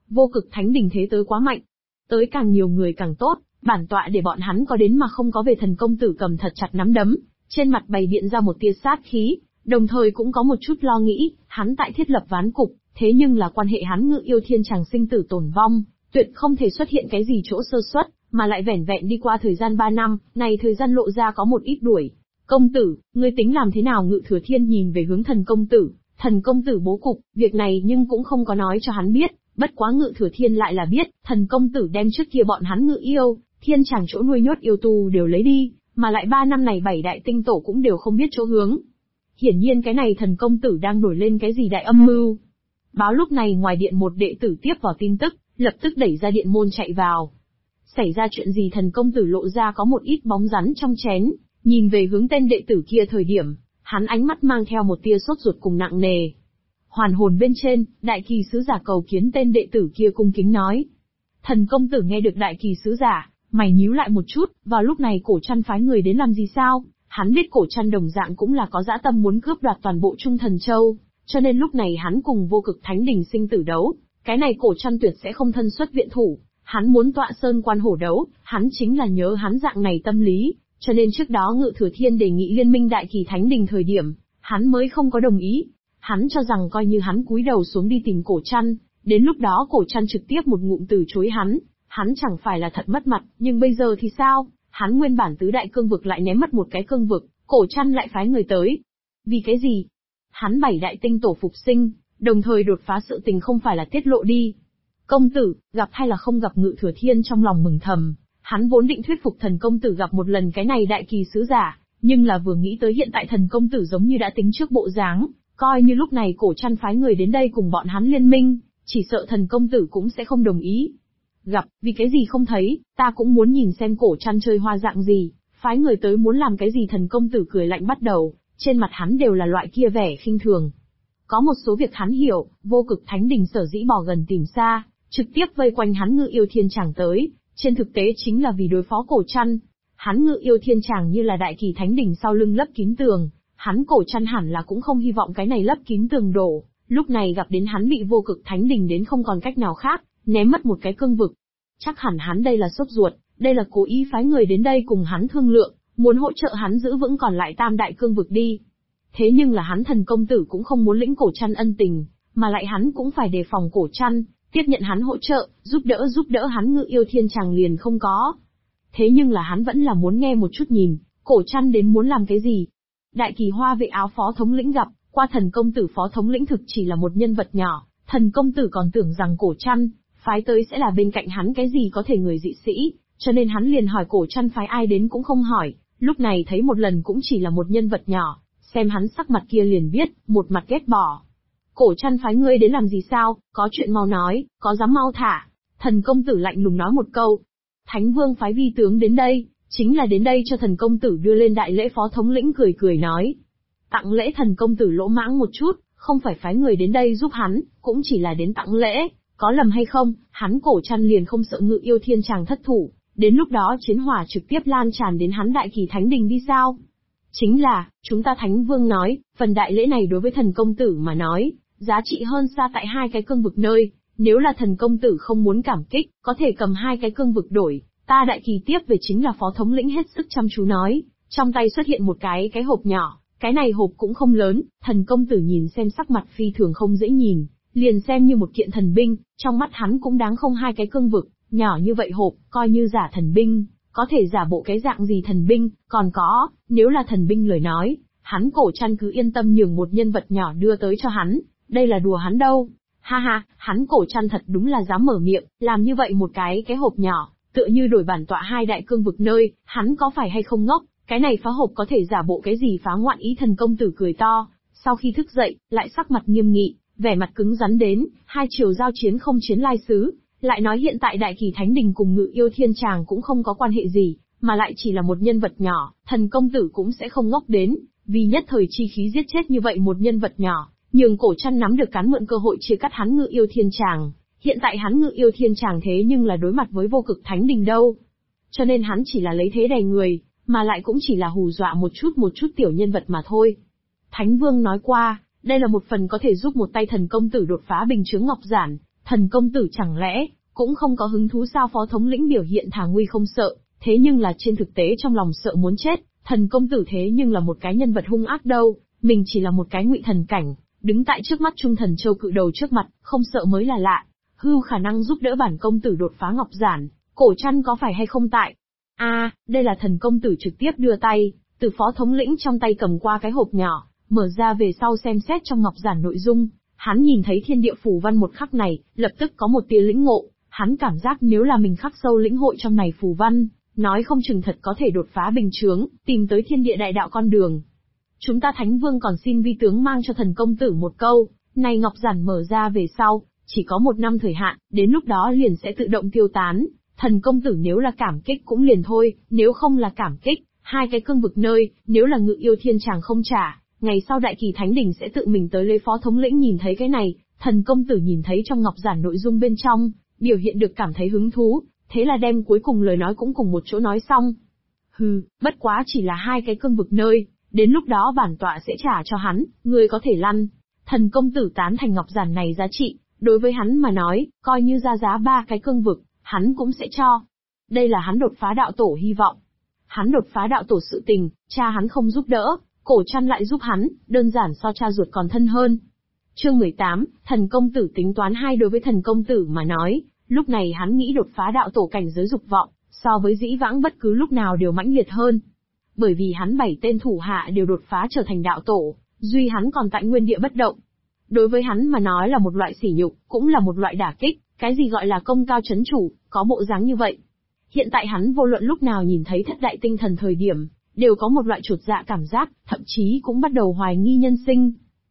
Speaker 1: Vô cực thánh đình thế tới quá mạnh. Tới càng nhiều người càng tốt, bản tọa để bọn hắn có đến mà không có về. Thần công tử cầm thật chặt nắm đấm, trên mặt bày biện ra một tia sát khí, đồng thời cũng có một chút lo nghĩ, hắn tại thiết lập ván cục, thế nhưng là quan hệ hắn Ngự Yêu Thiên Tràng sinh tử tồn vong, tuyệt không thể xuất hiện cái gì chỗ sơ suất, mà lại vẻn vẹn đi qua thời gian 3 năm, này thời gian lộ ra có một ít đuổi. Công tử, ngươi tính làm thế nào? Ngự Thừa Thiên nhìn về hướng thần công tử bố cục, việc này nhưng cũng không có nói cho hắn biết, bất quá Ngự Thừa Thiên lại là biết, thần công tử đem trước kia bọn hắn Ngự Yêu Thiên Tràng chỗ nuôi nhốt yêu tu đều lấy đi, mà lại 3 năm này 7 đại tinh tổ cũng đều không biết chỗ hướng. Hiển nhiên cái này thần công tử đang nổi lên cái gì đại âm mưu. Báo lúc này ngoài điện một đệ tử tiếp vào tin tức, lập tức đẩy ra điện môn chạy vào. Xảy ra chuyện gì? Thần công tử lộ ra có một ít bóng rắn trong chén, nhìn về hướng tên đệ tử kia thời điểm, hắn ánh mắt mang theo một tia sốt ruột cùng nặng nề. Hoàn hồn bên trên, đại kỳ sứ giả cầu kiến. Tên đệ tử kia cung kính nói. Thần công tử nghe được đại kỳ sứ giả, mày nhíu lại một chút, vào lúc này Cổ Trăn phái người đến làm gì sao? Hắn biết Cổ Trăn đồng dạng cũng là có dã tâm muốn cướp đoạt toàn bộ Trung Thần Châu, cho nên lúc này hắn cùng Vô Cực Thánh Đình sinh tử đấu, cái này Cổ Trăn tuyệt sẽ không thân xuất viện thủ, hắn muốn tọa sơn quan hổ đấu, hắn chính là nhớ hắn dạng này tâm lý, cho nên trước đó Ngự Thừa Thiên đề nghị liên minh Đại Kỳ Thánh Đình thời điểm, hắn mới không có đồng ý. Hắn cho rằng coi như hắn cúi đầu xuống đi tìm Cổ Trăn, đến lúc đó Cổ Trăn trực tiếp một ngụm từ chối hắn chẳng phải là thật mất mặt, nhưng bây giờ thì sao? Hắn nguyên bản tứ đại cương vực lại ném mất một cái cương vực, Cổ Trăn lại phái người tới. Vì cái gì? Hắn 7 đại tinh tổ phục sinh, đồng thời đột phá sự tình không phải là tiết lộ đi. Công tử, gặp hay là không gặp? Ngự Thừa Thiên trong lòng mừng thầm, hắn vốn định thuyết phục thần công tử gặp một lần cái này đại kỳ sứ giả, nhưng là vừa nghĩ tới hiện tại thần công tử giống như đã tính trước bộ dáng, coi như lúc này Cổ Trăn phái người đến đây cùng bọn hắn liên minh, chỉ sợ thần công tử cũng sẽ không đồng ý. Gặp, vì cái gì không thấy, ta cũng muốn nhìn xem Cổ Trăn chơi hoa dạng gì, phái người tới muốn làm cái gì? Thần công tử cười lạnh bắt đầu, trên mặt hắn đều là loại kia vẻ khinh thường. Có một số việc hắn hiểu, Vô Cực Thánh Đình sở dĩ bỏ gần tìm xa, trực tiếp vây quanh hắn Ngự Yêu Thiên Tràng tới, trên thực tế chính là vì đối phó Cổ Trăn. Hắn Ngự Yêu Thiên Tràng như là Đại Kỳ Thánh Đình sau lưng lấp kín tường, hắn Cổ Trăn hẳn là cũng không hy vọng cái này lấp kín tường đổ, lúc này gặp đến hắn bị Vô Cực Thánh Đình đến không còn cách nào khác, ném mất một cái cương vực. Chắc hẳn hắn đây là sốt ruột, đây là cố ý phái người đến đây cùng hắn thương lượng, muốn hỗ trợ hắn giữ vững còn lại tam đại cương vực đi. Thế nhưng là hắn thần công tử cũng không muốn lĩnh Cổ Trăn ân tình, mà lại hắn cũng phải đề phòng Cổ Trăn, tiếp nhận hắn hỗ trợ, giúp đỡ hắn Ngự Yêu Thiên Tràng liền không có. Thế nhưng là hắn vẫn là muốn nghe một chút nhìn, Cổ Trăn đến muốn làm cái gì. Đại Kỳ Hoa vệ áo phó thống lĩnh gặp qua thần công tử. Phó thống lĩnh thực chỉ là một nhân vật nhỏ, thần công tử còn tưởng rằng Cổ Trăn phái tới sẽ là bên cạnh hắn cái gì có thể người dị sĩ, cho nên hắn liền hỏi Cổ Trăn phái ai đến cũng không hỏi, lúc này thấy một lần cũng chỉ là một nhân vật nhỏ, xem hắn sắc mặt kia liền biết, một mặt ghét bỏ. Cổ Trăn phái ngươi đến làm gì sao, có chuyện mau nói, có dám mau thả. Thần công tử lạnh lùng nói một câu. Thánh Vương phái vi tướng đến đây, chính là đến đây cho thần công tử đưa lên đại lễ. Phó thống lĩnh cười cười nói. Tặng lễ? Thần công tử lỗ mãng một chút, không phải phái người đến đây giúp hắn, cũng chỉ là đến tặng lễ, có lầm hay không? Hắn Cổ Trăn liền không sợ Ngự Yêu Thiên Tràng thất thủ, đến lúc đó chiến hỏa trực tiếp lan tràn đến hắn Đại Kỳ Thánh Đình đi sao? Chính là, chúng ta Thánh Vương nói, phần đại lễ này đối với thần công tử mà nói, giá trị hơn xa tại 2 cái cương vực nơi, nếu là thần công tử không muốn cảm kích, có thể cầm 2 cái cương vực đổi, ta Đại Kỳ tiếp về. Chính là phó thống lĩnh hết sức chăm chú nói, trong tay xuất hiện một cái hộp nhỏ, cái này hộp cũng không lớn, thần công tử nhìn xem sắc mặt phi thường không dễ nhìn, liền xem như một kiện thần binh, trong mắt hắn cũng đáng không 2 cái cương vực, nhỏ như vậy hộp, coi như giả thần binh, có thể giả bộ cái dạng gì thần binh, còn có, nếu là thần binh lời nói, hắn Cổ Trăn cứ yên tâm nhường một nhân vật nhỏ đưa tới cho hắn, đây là đùa hắn đâu. Ha ha, hắn Cổ Trăn thật đúng là dám mở miệng, làm như vậy một cái hộp nhỏ, tựa như đổi bản tọa 2 đại cương vực nơi, hắn có phải hay không ngốc, cái này phá hộp có thể giả bộ cái gì phá ngoạn ý? Thần công tử cười to, sau khi thức dậy, lại sắc mặt nghiêm nghị, vẻ mặt cứng rắn đến, 2 chiều giao chiến không chiến lai xứ, lại nói hiện tại Đại Kỳ Thánh Đình cùng Ngự Yêu Thiên Tràng cũng không có quan hệ gì, mà lại chỉ là một nhân vật nhỏ, thần công tử cũng sẽ không ngốc đến, vì nhất thời chi khí giết chết như vậy một nhân vật nhỏ, nhường Cổ Trăn nắm được cán mượn cơ hội chia cắt hắn Ngự Yêu Thiên Tràng. Hiện tại hắn Ngự Yêu Thiên Tràng thế nhưng là đối mặt với Vô Cực Thánh Đình đâu. Cho nên hắn chỉ là lấy thế đè người, mà lại cũng chỉ là hù dọa một chút tiểu nhân vật mà thôi. Thánh Vương nói qua, đây là một phần có thể giúp một tay thần công tử đột phá bình chướng ngọc giản, Thần công tử chẳng lẽ cũng không có hứng thú sao? Phó thống lĩnh biểu hiện thà nguy không sợ, thế nhưng là trên thực tế trong lòng sợ muốn chết. Thần công tử thế nhưng là một cái nhân vật hung ác đâu, mình chỉ là một cái ngụy thần cảnh, đứng tại trước mắt Trung Thần Châu cự đầu trước mặt, không sợ mới là lạ. Hưu khả năng giúp đỡ bản công tử đột phá ngọc giản, cổ trăn có phải hay không tại? Đây là thần công tử trực tiếp đưa tay, từ phó thống lĩnh trong tay cầm qua cái hộp nhỏ, mở ra về sau xem xét trong ngọc giản nội dung. Hắn nhìn thấy thiên địa phù văn một khắc này, lập tức có một tia lĩnh ngộ, hắn cảm giác nếu là mình khắc sâu lĩnh hội trong này phù văn, nói không chừng thật có thể đột phá bình chướng, tìm tới thiên địa đại đạo con đường. Chúng ta Thánh Vương còn xin vi tướng mang cho thần công tử một câu, này ngọc giản mở ra về sau, chỉ có 1 năm thời hạn, đến lúc đó liền sẽ tự động tiêu tán. Thần công tử nếu là cảm kích cũng liền thôi, nếu không là cảm kích, 2 cái cương vực nơi, nếu là Ngự Yêu Thiên Tràng không trả, ngày sau Đại Kỳ Thánh Đỉnh sẽ tự mình tới lấy. Phó thống lĩnh nhìn thấy cái này, thần công tử nhìn thấy trong ngọc giản nội dung bên trong, biểu hiện được cảm thấy hứng thú, thế là đem cuối cùng lời nói cũng cùng một chỗ nói xong. Bất quá chỉ là 2 cái cương vực nơi, đến lúc đó bản tọa sẽ trả cho hắn, ngươi có thể lăn. Thần công tử tán thành ngọc giản này giá trị, đối với hắn mà nói, coi như ra giá 3 cái cương vực, hắn cũng sẽ cho. Đây là hắn đột phá đạo tổ hy vọng. Hắn đột phá đạo tổ sự tình, cha hắn không giúp đỡ, cổ trăn lại giúp hắn, đơn giản so cha ruột còn thân hơn. Chương 18, thần công tử tính toán 2. Đối với thần công tử mà nói, lúc này hắn nghĩ đột phá đạo tổ cảnh giới dục vọng, so với dĩ vãng bất cứ lúc nào đều mãnh liệt hơn. Bởi vì hắn 7 tên thủ hạ đều đột phá trở thành đạo tổ, duy hắn còn tại nguyên địa bất động. Đối với hắn mà nói là một loại sỉ nhục, cũng là một loại đả kích, cái gì gọi là công cao chấn chủ, có bộ dáng như vậy. Hiện tại hắn vô luận lúc nào nhìn thấy thất đại tinh thần thời điểm, đều có một loại chột dạ cảm giác, thậm chí cũng bắt đầu hoài nghi nhân sinh.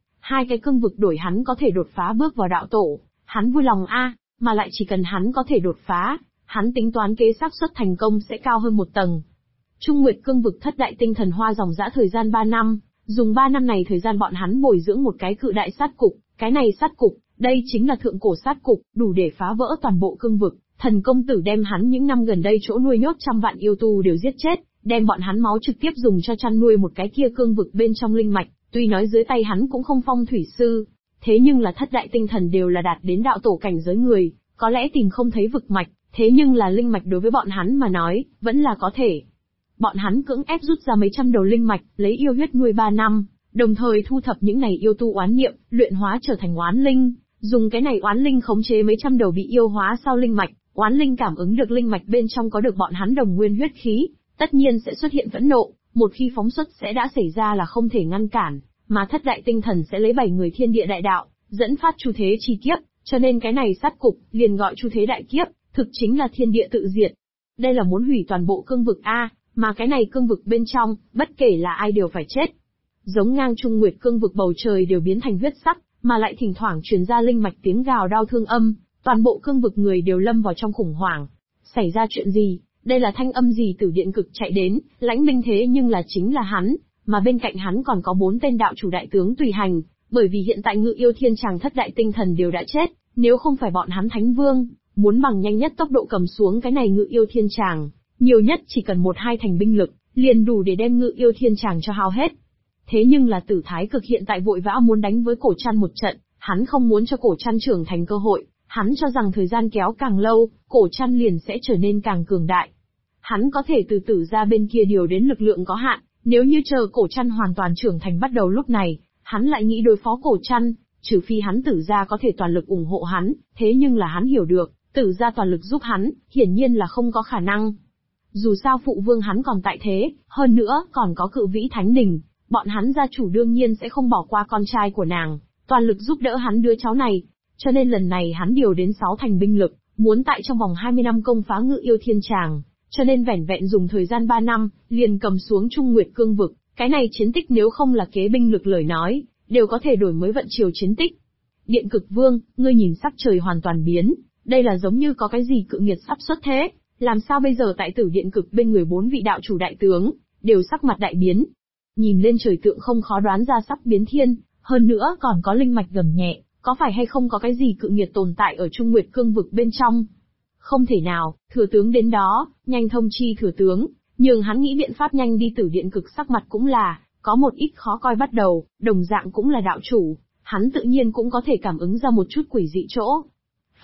Speaker 1: 2 cái cương vực đổi hắn có thể đột phá bước vào đạo tổ, hắn vui lòng mà lại chỉ cần hắn có thể đột phá, hắn tính toán kế xác suất thành công sẽ cao hơn 1 tầng. Trung Nguyệt cương vực thất đại tinh thần hoa dòng dã thời gian 3 năm, dùng 3 năm này thời gian bọn hắn bồi dưỡng một cái cự đại sát cục, cái này sát cục, đây chính là thượng cổ sát cục, đủ để phá vỡ toàn bộ cương vực. Thần công tử đem hắn những năm gần đây chỗ nuôi nhốt trăm vạn yêu tu đều giết chết, đem bọn hắn máu trực tiếp dùng cho chăn nuôi một cái kia cương vực bên trong linh mạch, tuy nói dưới tay hắn cũng không phong thủy sư, thế nhưng là thất đại tinh thần đều là đạt đến đạo tổ cảnh giới người, có lẽ tìm không thấy vực mạch, thế nhưng là linh mạch đối với bọn hắn mà nói, vẫn là có thể. Bọn hắn cưỡng ép rút ra mấy trăm đầu linh mạch, lấy yêu huyết nuôi 3 năm, đồng thời thu thập những này yêu tu oán niệm, luyện hóa trở thành oán linh, dùng cái này oán linh khống chế mấy trăm đầu bị yêu hóa sau linh mạch, oán linh cảm ứng được linh mạch bên trong có được bọn hắn đồng nguyên huyết khí, tất nhiên sẽ xuất hiện phẫn nộ, một khi phóng xuất sẽ đã xảy ra là không thể ngăn cản, mà thất đại tinh thần sẽ lấy 7 người thiên địa đại đạo, dẫn phát chu thế chi kiếp, cho nên cái này sát cục, liền gọi chu thế đại kiếp, thực chính là thiên địa tự diệt. Đây là muốn hủy toàn bộ cương vực mà cái này cương vực bên trong, bất kể là ai đều phải chết. Giống ngang Trung Nguyệt cương vực bầu trời đều biến thành huyết sắc, mà lại thỉnh thoảng truyền ra linh mạch tiếng gào đau thương âm, toàn bộ cương vực người đều lâm vào trong khủng hoảng. Xảy ra chuyện gì? Đây là thanh âm gì? Từ điện cực chạy đến, lãnh binh thế nhưng là chính là hắn, mà bên cạnh hắn còn có 4 tên đạo chủ đại tướng tùy hành, bởi vì hiện tại Ngự Yêu Thiên Tràng thất đại tinh thần đều đã chết, nếu không phải bọn hắn Thánh Vương, muốn bằng nhanh nhất tốc độ cầm xuống cái này Ngự Yêu Thiên Tràng, nhiều nhất chỉ cần 1-2 thành binh lực, liền đủ để đem Ngự Yêu Thiên Tràng cho hao hết. Thế nhưng là Tử Thái Cực hiện tại vội vã muốn đánh với Cổ Trăn một trận, hắn không muốn cho Cổ Trăn trưởng thành cơ hội, hắn cho rằng thời gian kéo càng lâu, Cổ Trăn liền sẽ trở nên càng cường đại. Hắn có thể từ Tử gia bên kia điều đến lực lượng có hạn, nếu như chờ Cổ Trăn hoàn toàn trưởng thành bắt đầu lúc này, hắn lại nghĩ đối phó Cổ Trăn, trừ phi hắn Tử gia có thể toàn lực ủng hộ hắn, thế nhưng là hắn hiểu được, Tử gia toàn lực giúp hắn, hiển nhiên là không có khả năng. Dù sao phụ vương hắn còn tại thế, hơn nữa còn có Cự Vĩ Thánh Đình, bọn hắn gia chủ đương nhiên sẽ không bỏ qua con trai của nàng, toàn lực giúp đỡ hắn đứa cháu này. Cho nên lần này hắn điều đến 6 thành binh lực, muốn tại trong vòng 20 năm công phá Ngự Yêu Thiên Tràng, cho nên vẻn vẹn dùng thời gian 3 năm, liền cầm xuống Trung Nguyệt cương vực, cái này chiến tích nếu không là kế binh lực lời nói, đều có thể đổi mới vận chiều chiến tích. Điện Cực Vương, ngươi nhìn sắc trời hoàn toàn biến, đây là giống như có cái gì cự nghiệt sắp xuất thế, làm sao bây giờ? Tại Tử Điện Cực bên người 4 vị đạo chủ đại tướng, đều sắc mặt đại biến. Nhìn lên trời tượng không khó đoán ra sắp biến thiên, hơn nữa còn có linh mạch gầm nhẹ, có phải hay không có cái gì cự nghiệt tồn tại ở Trung Nguyệt cương vực bên trong? Không thể nào, thừa tướng đến đó, nhanh thông chi thừa tướng, nhường hắn nghĩ biện pháp nhanh đi. Tử Điện Cực sắc mặt cũng là, có một ít khó coi bắt đầu, đồng dạng cũng là đạo chủ, hắn tự nhiên cũng có thể cảm ứng ra một chút quỷ dị chỗ.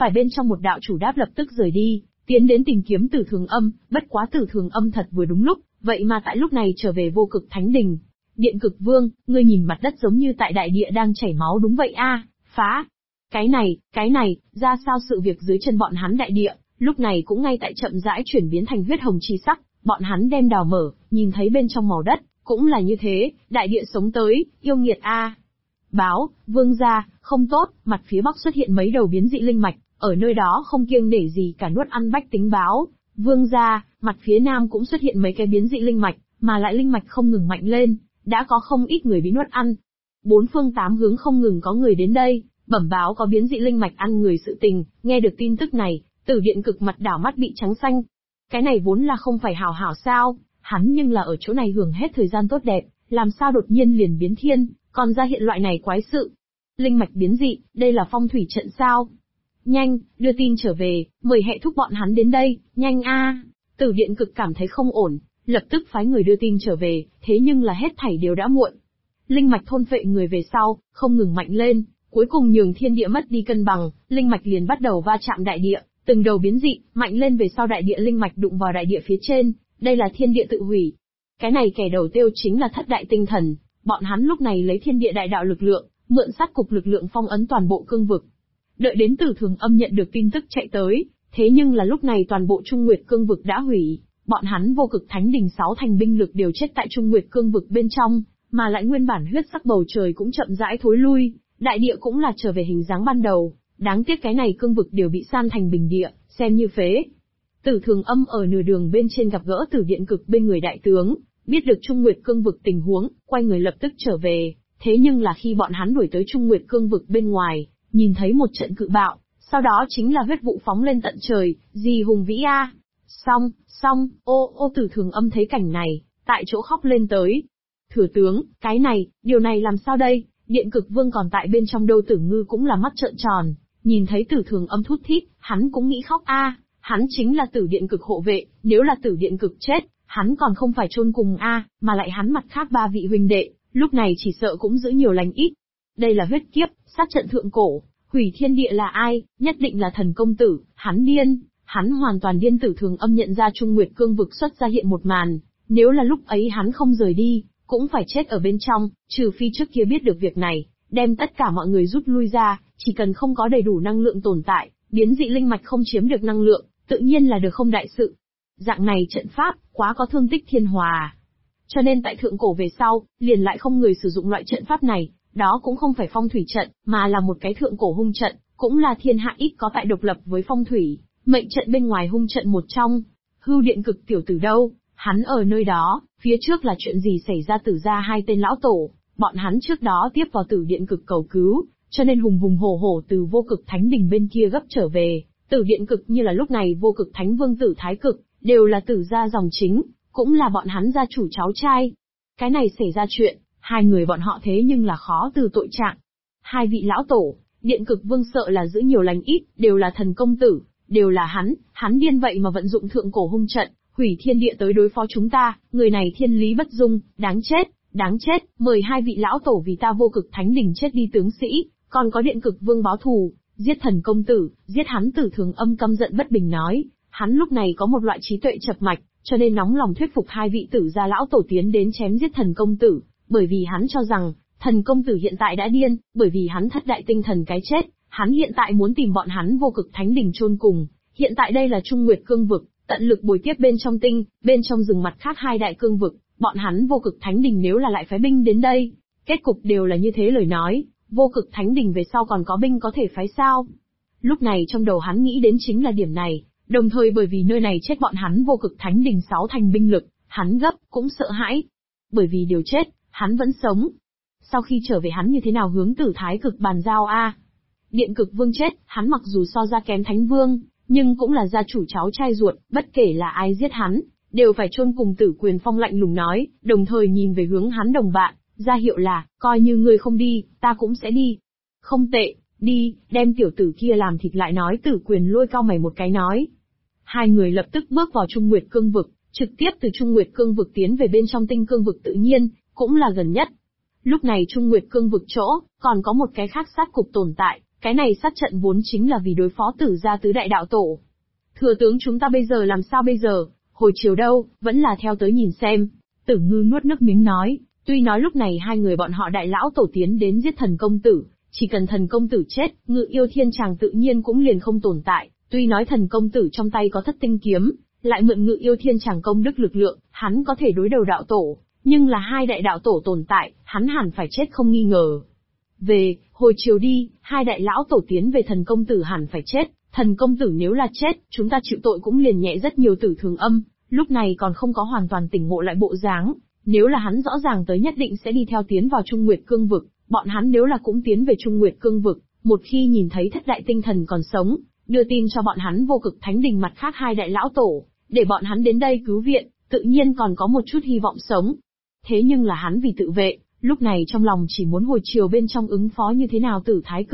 Speaker 1: Phải bên trong một đạo chủ đáp lập tức rời đi, tiến đến tìm kiếm Tử Thường Âm, bất quá Tử Thường Âm thật vừa đúng lúc, vậy mà tại lúc này trở về Vô Cực Thánh Đình. Điện Cực Vương, ngươi nhìn mặt đất giống như tại đại địa đang chảy máu đúng vậy a? Phá! Cái này, ra sao sự việc dưới chân bọn hắn đại địa, lúc này cũng ngay tại chậm rãi chuyển biến thành huyết hồng chi sắc, bọn hắn đem đào mở, nhìn thấy bên trong màu đất, cũng là như thế, đại địa sống tới, yêu nghiệt a. Báo, vương gia, không tốt, mặt phía bắc xuất hiện mấy đầu biến dị linh mạch, ở nơi đó không kiêng nể gì cả nuốt ăn bách tính báo. Vương gia, mặt phía nam cũng xuất hiện mấy cái biến dị linh mạch, mà lại linh mạch không ngừng mạnh lên, đã có không ít người bị nuốt ăn. Bốn phương tám hướng không ngừng có người đến đây, bẩm báo có biến dị linh mạch ăn người sự tình, nghe được tin tức này, Tử Điện Cực mặt đảo mắt bị trắng xanh. Cái này vốn là không phải hảo hảo sao, hắn nhưng là ở chỗ này hưởng hết thời gian tốt đẹp, làm sao đột nhiên liền biến thiên, còn ra hiện loại này quái sự. Linh mạch biến dị, đây là phong thủy trận sao? Nhanh, đưa tin trở về, mời hệ thúc bọn hắn đến đây, nhanh a! Tử Điện Cực cảm thấy không ổn, lập tức phái người đưa tin trở về, thế nhưng là hết thảy đều đã muộn. Linh mạch thôn phệ người về sau, không ngừng mạnh lên, cuối cùng nhường thiên địa mất đi cân bằng, linh mạch liền bắt đầu va chạm đại địa, từng đầu biến dị, mạnh lên về sau đại địa linh mạch đụng vào đại địa phía trên, đây là thiên địa tự hủy. Cái này kẻ đầu tiêu chính là thất đại tinh thần, bọn hắn lúc này lấy thiên địa đại đạo lực lượng, mượn sát cục lực lượng phong ấn toàn bộ cương vực. Đợi đến Tử Thường Âm nhận được tin tức chạy tới, thế nhưng là lúc này toàn bộ Trung Nguyệt cương vực đã hủy, bọn hắn Vô Cực Thánh Đình 6 thành binh lực đều chết tại Trung Nguyệt cương vực bên trong, mà lại nguyên bản huyết sắc bầu trời cũng chậm rãi thối lui, đại địa cũng là trở về hình dáng ban đầu, đáng tiếc cái này cương vực đều bị san thành bình địa, xem như phế. Tử Thường Âm ở nửa đường bên trên gặp gỡ Tử Điện Cực bên người đại tướng, biết được Trung Nguyệt cương vực tình huống, quay người lập tức trở về, thế nhưng là khi bọn hắn đuổi tới Trung Nguyệt cương vực bên ngoài, nhìn thấy một trận cự bạo, sau đó chính là huyết vụ phóng lên tận trời, gì hùng vĩ a! Xong, ô Tử Thường Âm thấy cảnh này, tại chỗ khóc lên tới. Thừa tướng, điều này làm sao đây? Điện Cực Vương còn tại bên trong đâu. Tử Ngư cũng là mắt trợn tròn, nhìn thấy Tử Thường Âm thút thít, hắn cũng nghĩ khóc a, hắn chính là Tử Điện Cực hộ vệ, nếu là Tử Điện Cực chết, hắn còn không phải chôn cùng a, mà lại hắn mặt khác ba vị huynh đệ, lúc này chỉ sợ cũng giữ nhiều lành ít. Đây là huyết kiếp, sát trận thượng cổ, hủy thiên địa là ai, nhất định là Thần công tử, hắn điên, hắn hoàn toàn điên. Tử Thường Âm nhận ra Trung Nguyệt cương vực xuất ra hiện một màn, nếu là lúc ấy hắn không rời đi, cũng phải chết ở bên trong, trừ phi trước kia biết được việc này, đem tất cả mọi người rút lui ra, chỉ cần không có đầy đủ năng lượng tồn tại, biến dị linh mạch không chiếm được năng lượng, tự nhiên là được không đại sự. Dạng này trận pháp, quá có thương tích thiên hòa. Cho nên tại thượng cổ về sau, liền lại không người sử dụng loại trận pháp này, đó cũng không phải phong thủy trận, mà là một cái thượng cổ hung trận, cũng là thiên hạ ít có tại độc lập với phong thủy, mệnh trận bên ngoài hung trận một trong. Hưu Điện Cực tiểu tử đâu? Hắn ở nơi đó, phía trước là chuyện gì xảy ra? Tử gia hai tên lão tổ, bọn hắn trước đó tiếp vào Tử Điện Cực cầu cứu, cho nên hùng hùng hổ hổ từ Vô Cực Thánh Đình bên kia gấp trở về. Tử Điện Cực như là lúc này Vô Cực Thánh Vương Tử Thái Cực, đều là Tử gia dòng chính, cũng là bọn hắn gia chủ cháu trai. Cái này xảy ra chuyện, hai người bọn họ thế nhưng là khó từ tội trạng. Hai vị lão tổ, Điện Cực Vương sợ là giữ nhiều lành ít, đều là thần công tử, đều là hắn điên vậy mà vận dụng thượng cổ hung trận, hủy thiên địa tới đối phó chúng ta, người này thiên lý bất dung, đáng chết, mời hai vị lão tổ vì ta Vô Cực Thánh Đình chết đi tướng sĩ, còn có Điện Cực Vương báo thù, giết thần công tử, giết hắn. Tử Thường Âm căm giận bất bình nói, hắn lúc này có một loại trí tuệ chập mạch, cho nên nóng lòng thuyết phục hai vị Tử gia lão tổ tiến đến chém giết thần công tử, bởi vì hắn cho rằng, thần công tử hiện tại đã điên, bởi vì hắn thất đại tinh thần cái chết, hắn hiện tại muốn tìm bọn hắn Vô Cực Thánh Đình chôn cùng, hiện tại đây là Trung Nguyệt cương vực, tận lực bồi tiếp bên trong rừng mặt khác hai đại cương vực, bọn hắn Vô Cực Thánh Đình nếu là lại phái binh đến đây, kết cục đều là như thế lời nói, Vô Cực Thánh Đình về sau còn có binh có thể phái sao? Lúc này trong đầu hắn nghĩ đến chính là điểm này, đồng thời bởi vì nơi này chết bọn hắn Vô Cực Thánh Đình 6 thành binh lực, hắn gấp, cũng sợ hãi. Bởi vì điều chết, hắn vẫn sống. Sau khi trở về hắn như thế nào hướng Tử Thái Cực bàn giao a? Điện Cực Vương chết, hắn mặc dù so ra kém Thánh Vương, nhưng cũng là gia chủ cháu trai ruột, bất kể là ai giết hắn, đều phải chôn cùng. Tử Quyền Phong lạnh lùng nói, đồng thời nhìn về hướng hắn đồng bạn, ra hiệu là, coi như ngươi không đi, ta cũng sẽ đi. Không tệ, đi, đem tiểu tử kia làm thịt lại. Nói. Tử Quyền lôi cao mày một cái nói. Hai người lập tức bước vào Trung Nguyệt cương vực, trực tiếp từ Trung Nguyệt cương vực tiến về bên trong tinh cương vực tự nhiên, cũng là gần nhất. Lúc này Trung Nguyệt cương vực chỗ, còn có một cái khác sát cục tồn tại, Cái này sát trận vốn chính là vì đối phó Tử gia tứ đại đạo tổ. Thừa tướng chúng ta bây giờ làm sao bây giờ, hồi chiều đâu, vẫn là theo tới nhìn xem. Tử Ngư nuốt nước miếng nói, tuy nói lúc này hai người bọn họ đại lão tổ tiến đến giết thần công tử, chỉ cần thần công tử chết, Ngự Yêu Thiên Tràng tự nhiên cũng liền không tồn tại, tuy nói thần công tử trong tay có thất tinh kiếm, lại mượn Ngự Yêu Thiên Tràng công đức lực lượng, hắn có thể đối đầu đạo tổ, nhưng là hai đại đạo tổ tồn tại, hắn hẳn phải chết không nghi ngờ. Hồi chiều đi, hai đại lão tổ tiến về thần công tử hẳn phải chết, thần công tử nếu là chết, chúng ta chịu tội cũng liền nhẹ rất nhiều. Tử Thường Âm, lúc này còn không có hoàn toàn tỉnh ngộ lại bộ dáng, nếu là hắn rõ ràng tới nhất định sẽ đi theo tiến vào Trung Nguyệt Cương vực, bọn hắn nếu là cũng tiến về Trung Nguyệt Cương vực, một khi nhìn thấy thất đại tinh thần còn sống, đưa tin cho bọn hắn Vô Cực Thánh Đình mặt khác hai đại lão tổ, để bọn hắn đến đây cứu viện, tự nhiên còn có một chút hy vọng sống. Thế nhưng là hắn vì tự vệ, lúc này trong lòng chỉ muốn hồi chiều bên trong ứng phó như thế nào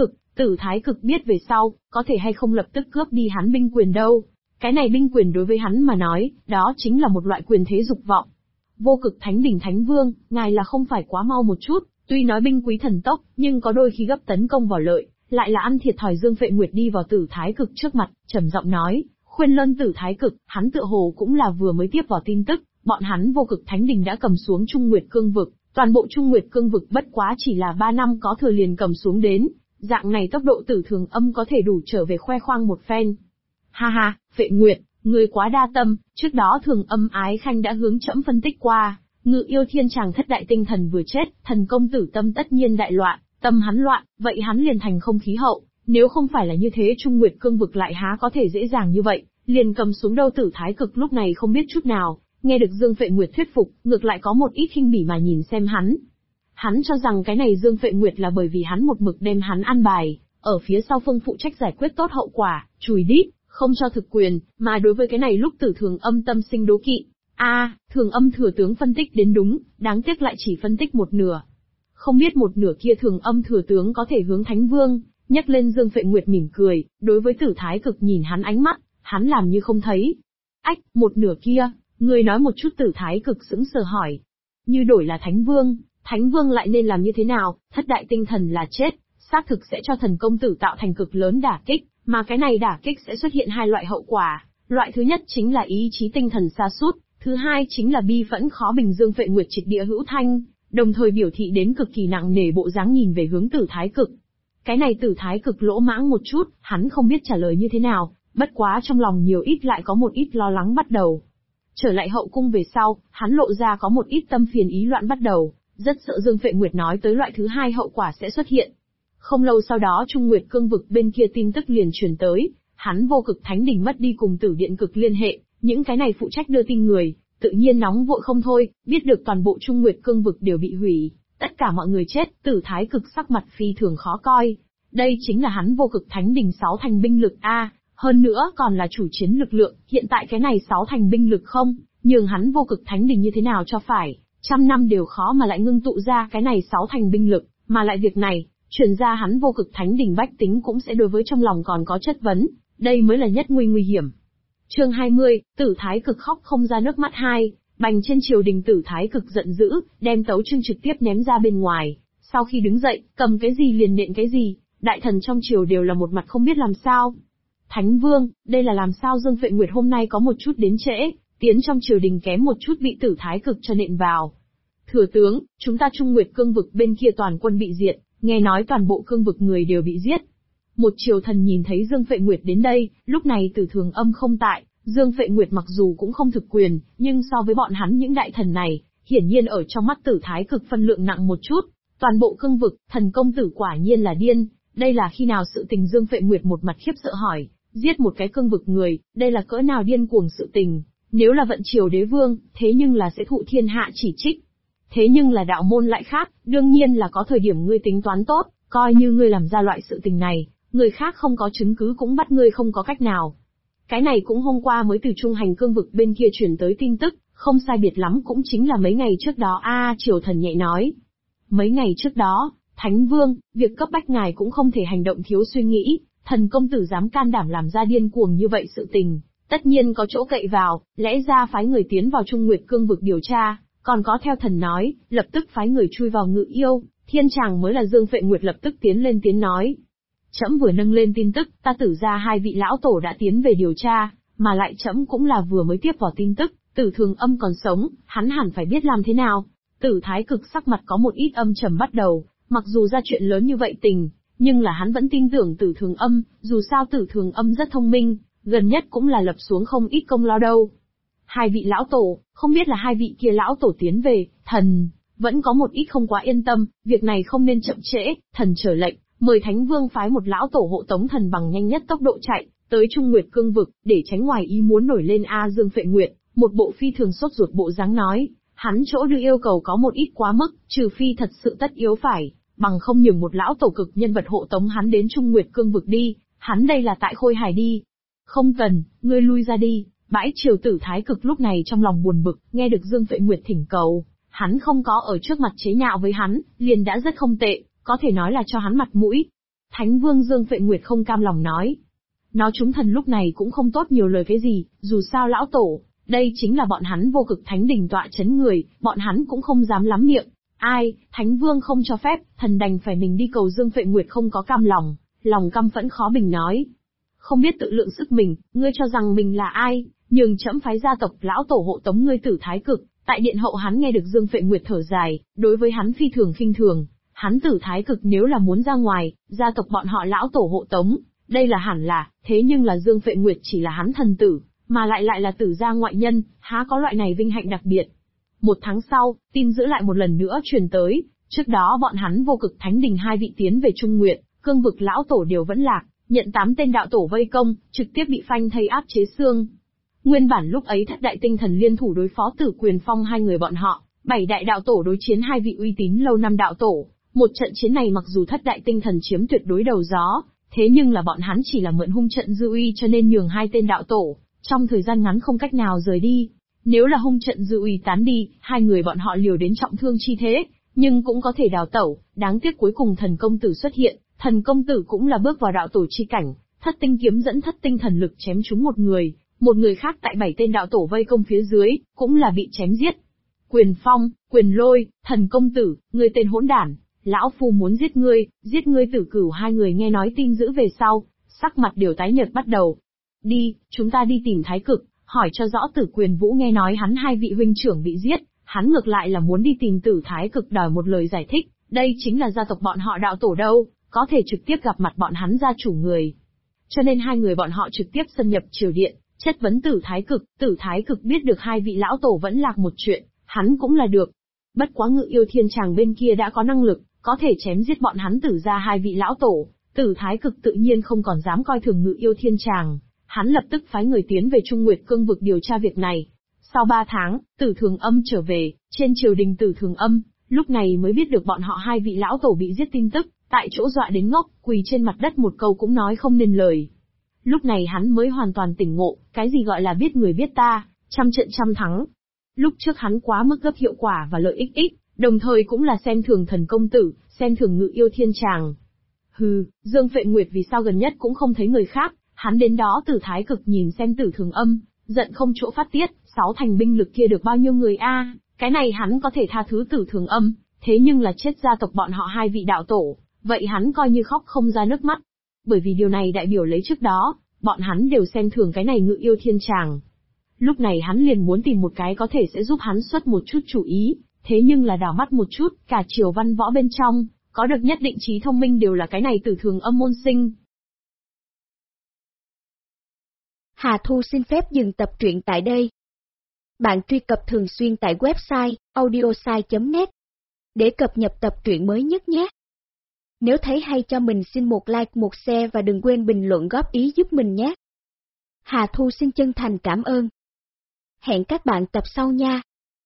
Speaker 1: Tử Thái Cực biết về sau, có thể hay không lập tức cướp đi hắn binh quyền đâu. Cái này binh quyền đối với hắn mà nói, đó chính là một loại quyền thế dục vọng. Vô Cực Thánh Đình Thánh Vương, ngài là không phải quá mau một chút, tuy nói binh quý thần tốc, nhưng có đôi khi gấp tấn công vào lợi, lại là ăn thiệt thòi. Dương Phệ Nguyệt đi vào Tử Thái Cực trước mặt, trầm giọng nói, khuyên lơn Tử Thái Cực, hắn tựa hồ cũng là vừa mới tiếp vào tin tức, bọn hắn Vô Cực Thánh Đình đã cầm xuống Trung Nguyệt Cương vực, toàn bộ Trung Nguyệt Cương vực bất quá chỉ là 3 năm có thừa liền cầm xuống đến, dạng này tốc độ Tử Thường Âm có thể đủ trở về khoe khoang một phen. Ha ha, Phệ Nguyệt, ngươi quá đa tâm, trước đó Thường Âm ái khanh đã hướng trẫm phân tích qua, Ngự Yêu Thiên Tràng thất đại tinh thần vừa chết, thần công tử tâm tất nhiên đại loạn, tâm hắn loạn, vậy hắn liền thành không khí hậu, nếu không phải là như thế Trung Nguyệt Cương vực lại há có thể dễ dàng như vậy, liền cầm xuống đâu. Tử Thái Cực lúc này không biết chút nào, nghe được Dương Phệ Nguyệt thuyết phục, ngược lại có một ít khinh bỉ mà nhìn xem hắn. Hắn cho rằng cái này Dương Phệ Nguyệt là bởi vì hắn một mực đem hắn an bài, ở phía sau phương phụ trách giải quyết tốt hậu quả, chùi đít, không cho thực quyền, mà đối với cái này lúc Tử Thường Âm tâm sinh đố kỵ. Thường Âm thừa tướng phân tích đến đúng, đáng tiếc lại chỉ phân tích một nửa. Không biết một nửa kia Thường Âm thừa tướng có thể hướng Thánh Vương, nhắc lên. Dương Phệ Nguyệt mỉm cười, đối với Tử Thái Cực nhìn hắn ánh mắt, hắn làm như không thấy. Ách, một nửa kia, người nói một chút. Tử Thái Cực sững sờ hỏi. Như đổi là Thánh Vương lại nên làm như thế nào? Thất đại tinh thần là chết, xác thực sẽ cho thần công tử tạo thành cực lớn đả kích, mà cái này đả kích sẽ xuất hiện hai loại hậu quả. Loại thứ nhất chính là ý chí tinh thần sa sút, thứ hai chính là bi phẫn khó bình. Dương Phệ Nguyệt triệt địa hữu thanh, đồng thời biểu thị đến cực kỳ nặng nề bộ dáng nhìn về hướng Tử Thái Cực. Cái này Tử Thái Cực lỗ mãng một chút, hắn không biết trả lời như thế nào, bất quá trong lòng nhiều ít lại có một ít lo lắng bắt đầu. Trở lại hậu cung về sau, hắn lộ ra có một ít tâm phiền ý loạn bắt đầu, rất sợ Dương Phệ Nguyệt nói tới loại thứ hai hậu quả sẽ xuất hiện. Không lâu sau đó Trung Nguyệt Cương vực bên kia tin tức liền truyền tới, hắn Vô Cực Thánh Đình mất đi cùng Tử Điện Cực liên hệ, những cái này phụ trách đưa tin người, tự nhiên nóng vội không thôi, biết được toàn bộ Trung Nguyệt Cương vực đều bị hủy, tất cả mọi người chết. Tử Thái Cực sắc mặt phi thường khó coi. Đây chính là hắn Vô Cực Thánh Đình 6 thành binh lực hơn nữa còn là chủ chiến lực lượng, hiện tại cái này 6 thành binh lực không, nhường hắn Vô Cực Thánh Đình như thế nào cho phải, trăm năm đều khó mà lại ngưng tụ ra cái này 6 thành binh lực, mà lại việc này, truyền ra hắn Vô Cực Thánh Đình bách tính cũng sẽ đối với trong lòng còn có chất vấn, đây mới là nhất nguy hiểm. Chương 20, Tử Thái Cực khóc không ra nước mắt. Bành trên triều đình Tử Thái Cực giận dữ, đem tấu chương trực tiếp ném ra bên ngoài, sau khi đứng dậy, cầm cái gì liền nện cái gì, đại thần trong triều đều là một mặt không biết làm sao. Thánh Vương, đây là làm sao? Dương Phệ Nguyệt hôm nay có một chút đến trễ, tiến trong triều đình kém một chút bị Tử Thái Cực cho nện vào. Thừa tướng, chúng ta Trung Nguyệt Cương vực bên kia toàn quân bị diệt, nghe nói toàn bộ cương vực người đều bị giết. Một triều thần nhìn thấy Dương Phệ Nguyệt đến đây, lúc này Tử Thường Âm không tại, Dương Phệ Nguyệt mặc dù cũng không thực quyền, nhưng so với bọn hắn những đại thần này, hiển nhiên ở trong mắt Tử Thái Cực phân lượng nặng một chút. Toàn bộ cương vực, thần công tử quả nhiên là điên, đây là khi nào sự tình? Dương Phệ Nguyệt một mặt khiếp sợ hỏi, giết một cái cương vực người, đây là cỡ nào điên cuồng sự tình? Nếu là vận triều đế vương, thế nhưng là sẽ thụ thiên hạ chỉ trích. Thế nhưng là đạo môn lại khác, đương nhiên là có thời điểm ngươi tính toán tốt, coi như ngươi làm ra loại sự tình này, người khác không có chứng cứ cũng bắt ngươi không có cách nào. Cái này cũng hôm qua mới từ Trung Hành Cương vực bên kia truyền tới tin tức, không sai biệt lắm cũng chính là mấy ngày trước đó. Triều thần nhẹ nói. Mấy ngày trước đó, Thánh Vương, việc cấp bách ngài cũng không thể hành động thiếu suy nghĩ, thần công tử dám can đảm làm ra điên cuồng như vậy sự tình, tất nhiên có chỗ cậy vào, lẽ ra phái người tiến vào Trung Nguyệt Cương vực điều tra, còn có theo thần nói, lập tức phái người chui vào Ngự Yêu Thiên Tràng mới là. Dương Phệ Nguyệt lập tức tiến lên tiếng nói. Trẫm vừa nâng lên tin tức, ta Tử gia hai vị lão tổ đã tiến về điều tra, mà lại trẫm cũng là vừa mới tiếp vào tin tức, Tử Thường Âm còn sống, hắn hẳn phải biết làm thế nào. Tử Thái Cực sắc mặt có một ít âm trầm bắt đầu, mặc dù ra chuyện lớn như vậy nhưng là hắn vẫn tin tưởng Tử Thường Âm, dù sao Tử Thường Âm rất thông minh, gần nhất cũng là lập xuống không ít công lao đâu. Hai vị lão tổ, không biết là hai vị kia lão tổ tiến về, thần vẫn có một ít không quá yên tâm, việc này không nên chậm trễ, thần chờ lệnh, mời Thánh Vương phái một lão tổ hộ tống thần bằng nhanh nhất tốc độ chạy tới Trung Nguyệt Cương vực, để tránh ngoài ý muốn nổi lên. A Dương Phệ Nguyệt, một bộ phi thường sốt ruột bộ dáng nói, hắn chỗ đưa yêu cầu có một ít quá mức, trừ phi thật sự tất yếu phải, bằng không nhường một lão tổ cực nhân vật hộ tống hắn đến Trung Nguyệt Cương vực đi, hắn đây là tại Khôi Hải đi. Không cần, ngươi lui ra đi. Bãi triều Tử Thái Cực lúc này trong lòng buồn bực, nghe được Dương Phệ Nguyệt thỉnh cầu, hắn không có ở trước mặt chế nhạo với hắn, liền đã rất không tệ, có thể nói là cho hắn mặt mũi. Thánh Vương Dương Phệ Nguyệt không cam lòng nói. Nó chúng thần lúc này cũng không tốt nhiều lời cái gì, dù sao lão tổ, đây chính là bọn hắn vô cực thánh đỉnh tọa chấn người, bọn hắn cũng không dám lắm miệng. Ai, Thánh Vương không cho phép, thần đành phải mình đi cầu. Dương Phệ Nguyệt không có cam lòng, lòng căm phẫn khó bình nói. Không biết tự lượng sức mình, ngươi cho rằng mình là ai, nhường trẫm phái gia tộc lão tổ hộ tống ngươi Tử Thái Cực. Tại điện hậu hắn nghe được Dương Phệ Nguyệt thở dài, đối với hắn phi thường khinh thường. Hắn Tử Thái Cực nếu là muốn ra ngoài, gia tộc bọn họ lão tổ hộ tống, đây là hẳn là, thế nhưng là Dương Phệ Nguyệt chỉ là hắn thần tử, mà lại là Tử gia ngoại nhân, há có loại này vinh hạnh đặc biệt. Một tháng sau, tin dữ lại một lần nữa truyền tới, trước đó bọn hắn vô cực thánh đình hai vị tiến về Trung Nguyệt, Cương vực lão tổ đều vẫn lạc, nhận 8 tên đạo tổ vây công, trực tiếp bị phanh thây áp chế xương. Nguyên bản lúc ấy thất đại tinh thần liên thủ đối phó Tử Quyền Phong hai người bọn họ, 7 đại đạo tổ đối chiến hai vị uy tín lâu năm đạo tổ. Một trận chiến này mặc dù thất đại tinh thần chiếm tuyệt đối đầu gió, thế nhưng là bọn hắn chỉ là mượn hung trận dư uy cho nên nhường hai tên đạo tổ, trong thời gian ngắn không cách nào rời đi. Nếu là hung trận dư uy tán đi, hai người bọn họ liều đến trọng thương chi thế, nhưng cũng có thể đào tẩu, đáng tiếc cuối cùng thần công tử xuất hiện, thần công tử cũng là bước vào đạo tổ chi cảnh, thất tinh kiếm dẫn thất tinh thần lực chém trúng một người khác tại 7 tên đạo tổ vây công phía dưới, cũng là bị chém giết. Quyền Phong, Quyền Lôi, thần công tử, ngươi tên hỗn đản, lão phu muốn giết ngươi Tử Cửu. Hai người nghe nói tin dữ về sau, sắc mặt đều tái nhợt bắt đầu. Đi, chúng ta đi tìm Thái Cực, hỏi cho rõ. Tử Quyền Vũ nghe nói hắn hai vị huynh trưởng bị giết, hắn ngược lại là muốn đi tìm Tử Thái Cực đòi một lời giải thích, đây chính là gia tộc bọn họ đạo tổ đâu, có thể trực tiếp gặp mặt bọn hắn gia chủ người. Cho nên hai người bọn họ trực tiếp xâm nhập triều điện, chất vấn Tử Thái Cực. Tử Thái Cực biết được hai vị lão tổ vẫn lạc một chuyện, hắn cũng là được. Bất quá Ngự Yêu Thiên Tràng bên kia đã có năng lực, có thể chém giết bọn hắn Tử gia hai vị lão tổ. Tử Thái Cực tự nhiên không còn dám coi thường Ngự Yêu Thiên Tràng, hắn lập tức phái người tiến về Trung Nguyệt Cương vực điều tra việc này. Sau 3 tháng, Tử Thường Âm trở về, trên triều đình Tử Thường Âm, lúc này mới biết được bọn họ hai vị lão tổ bị giết tin tức, tại chỗ dọa đến ngốc, quỳ trên mặt đất một câu cũng nói không nên lời. Lúc này hắn mới hoàn toàn tỉnh ngộ, cái gì gọi là biết người biết ta, trăm trận trăm thắng. Lúc trước hắn quá mức gấp hiệu quả và lợi ích, đồng thời cũng là xem thường thần công tử, xem thường Ngự Yêu Thiên Tràng. Hừ, Dương Phệ Nguyệt vì sao gần nhất cũng không thấy người khác, hắn đến đó Tử Thái Cực nhìn xem Tử Thường Âm, giận không chỗ phát tiết, 6 thành binh lực kia được bao nhiêu người a? Cái này hắn có thể tha thứ Tử Thường Âm, thế nhưng là chết gia tộc bọn họ hai vị đạo tổ, vậy hắn coi như khóc không ra nước mắt. Bởi vì điều này đại biểu lấy trước đó, bọn hắn đều xem thường cái này Ngự Yêu Thiên Tràng. Lúc này hắn liền muốn tìm một cái có thể sẽ giúp hắn xuất một chút chủ ý, thế nhưng là đảo mắt một chút, cả triều văn võ bên trong, có được nhất định trí thông minh đều là cái này Tử Thường Âm môn sinh.
Speaker 2: Hà Thu xin phép dừng tập truyện tại đây. Bạn truy cập thường xuyên tại website audiosai.net để cập nhật tập truyện mới nhất nhé. Nếu thấy hay cho mình xin một like, một share và đừng quên bình luận góp ý giúp mình nhé. Hà Thu xin chân thành cảm ơn. Hẹn các bạn tập sau nha.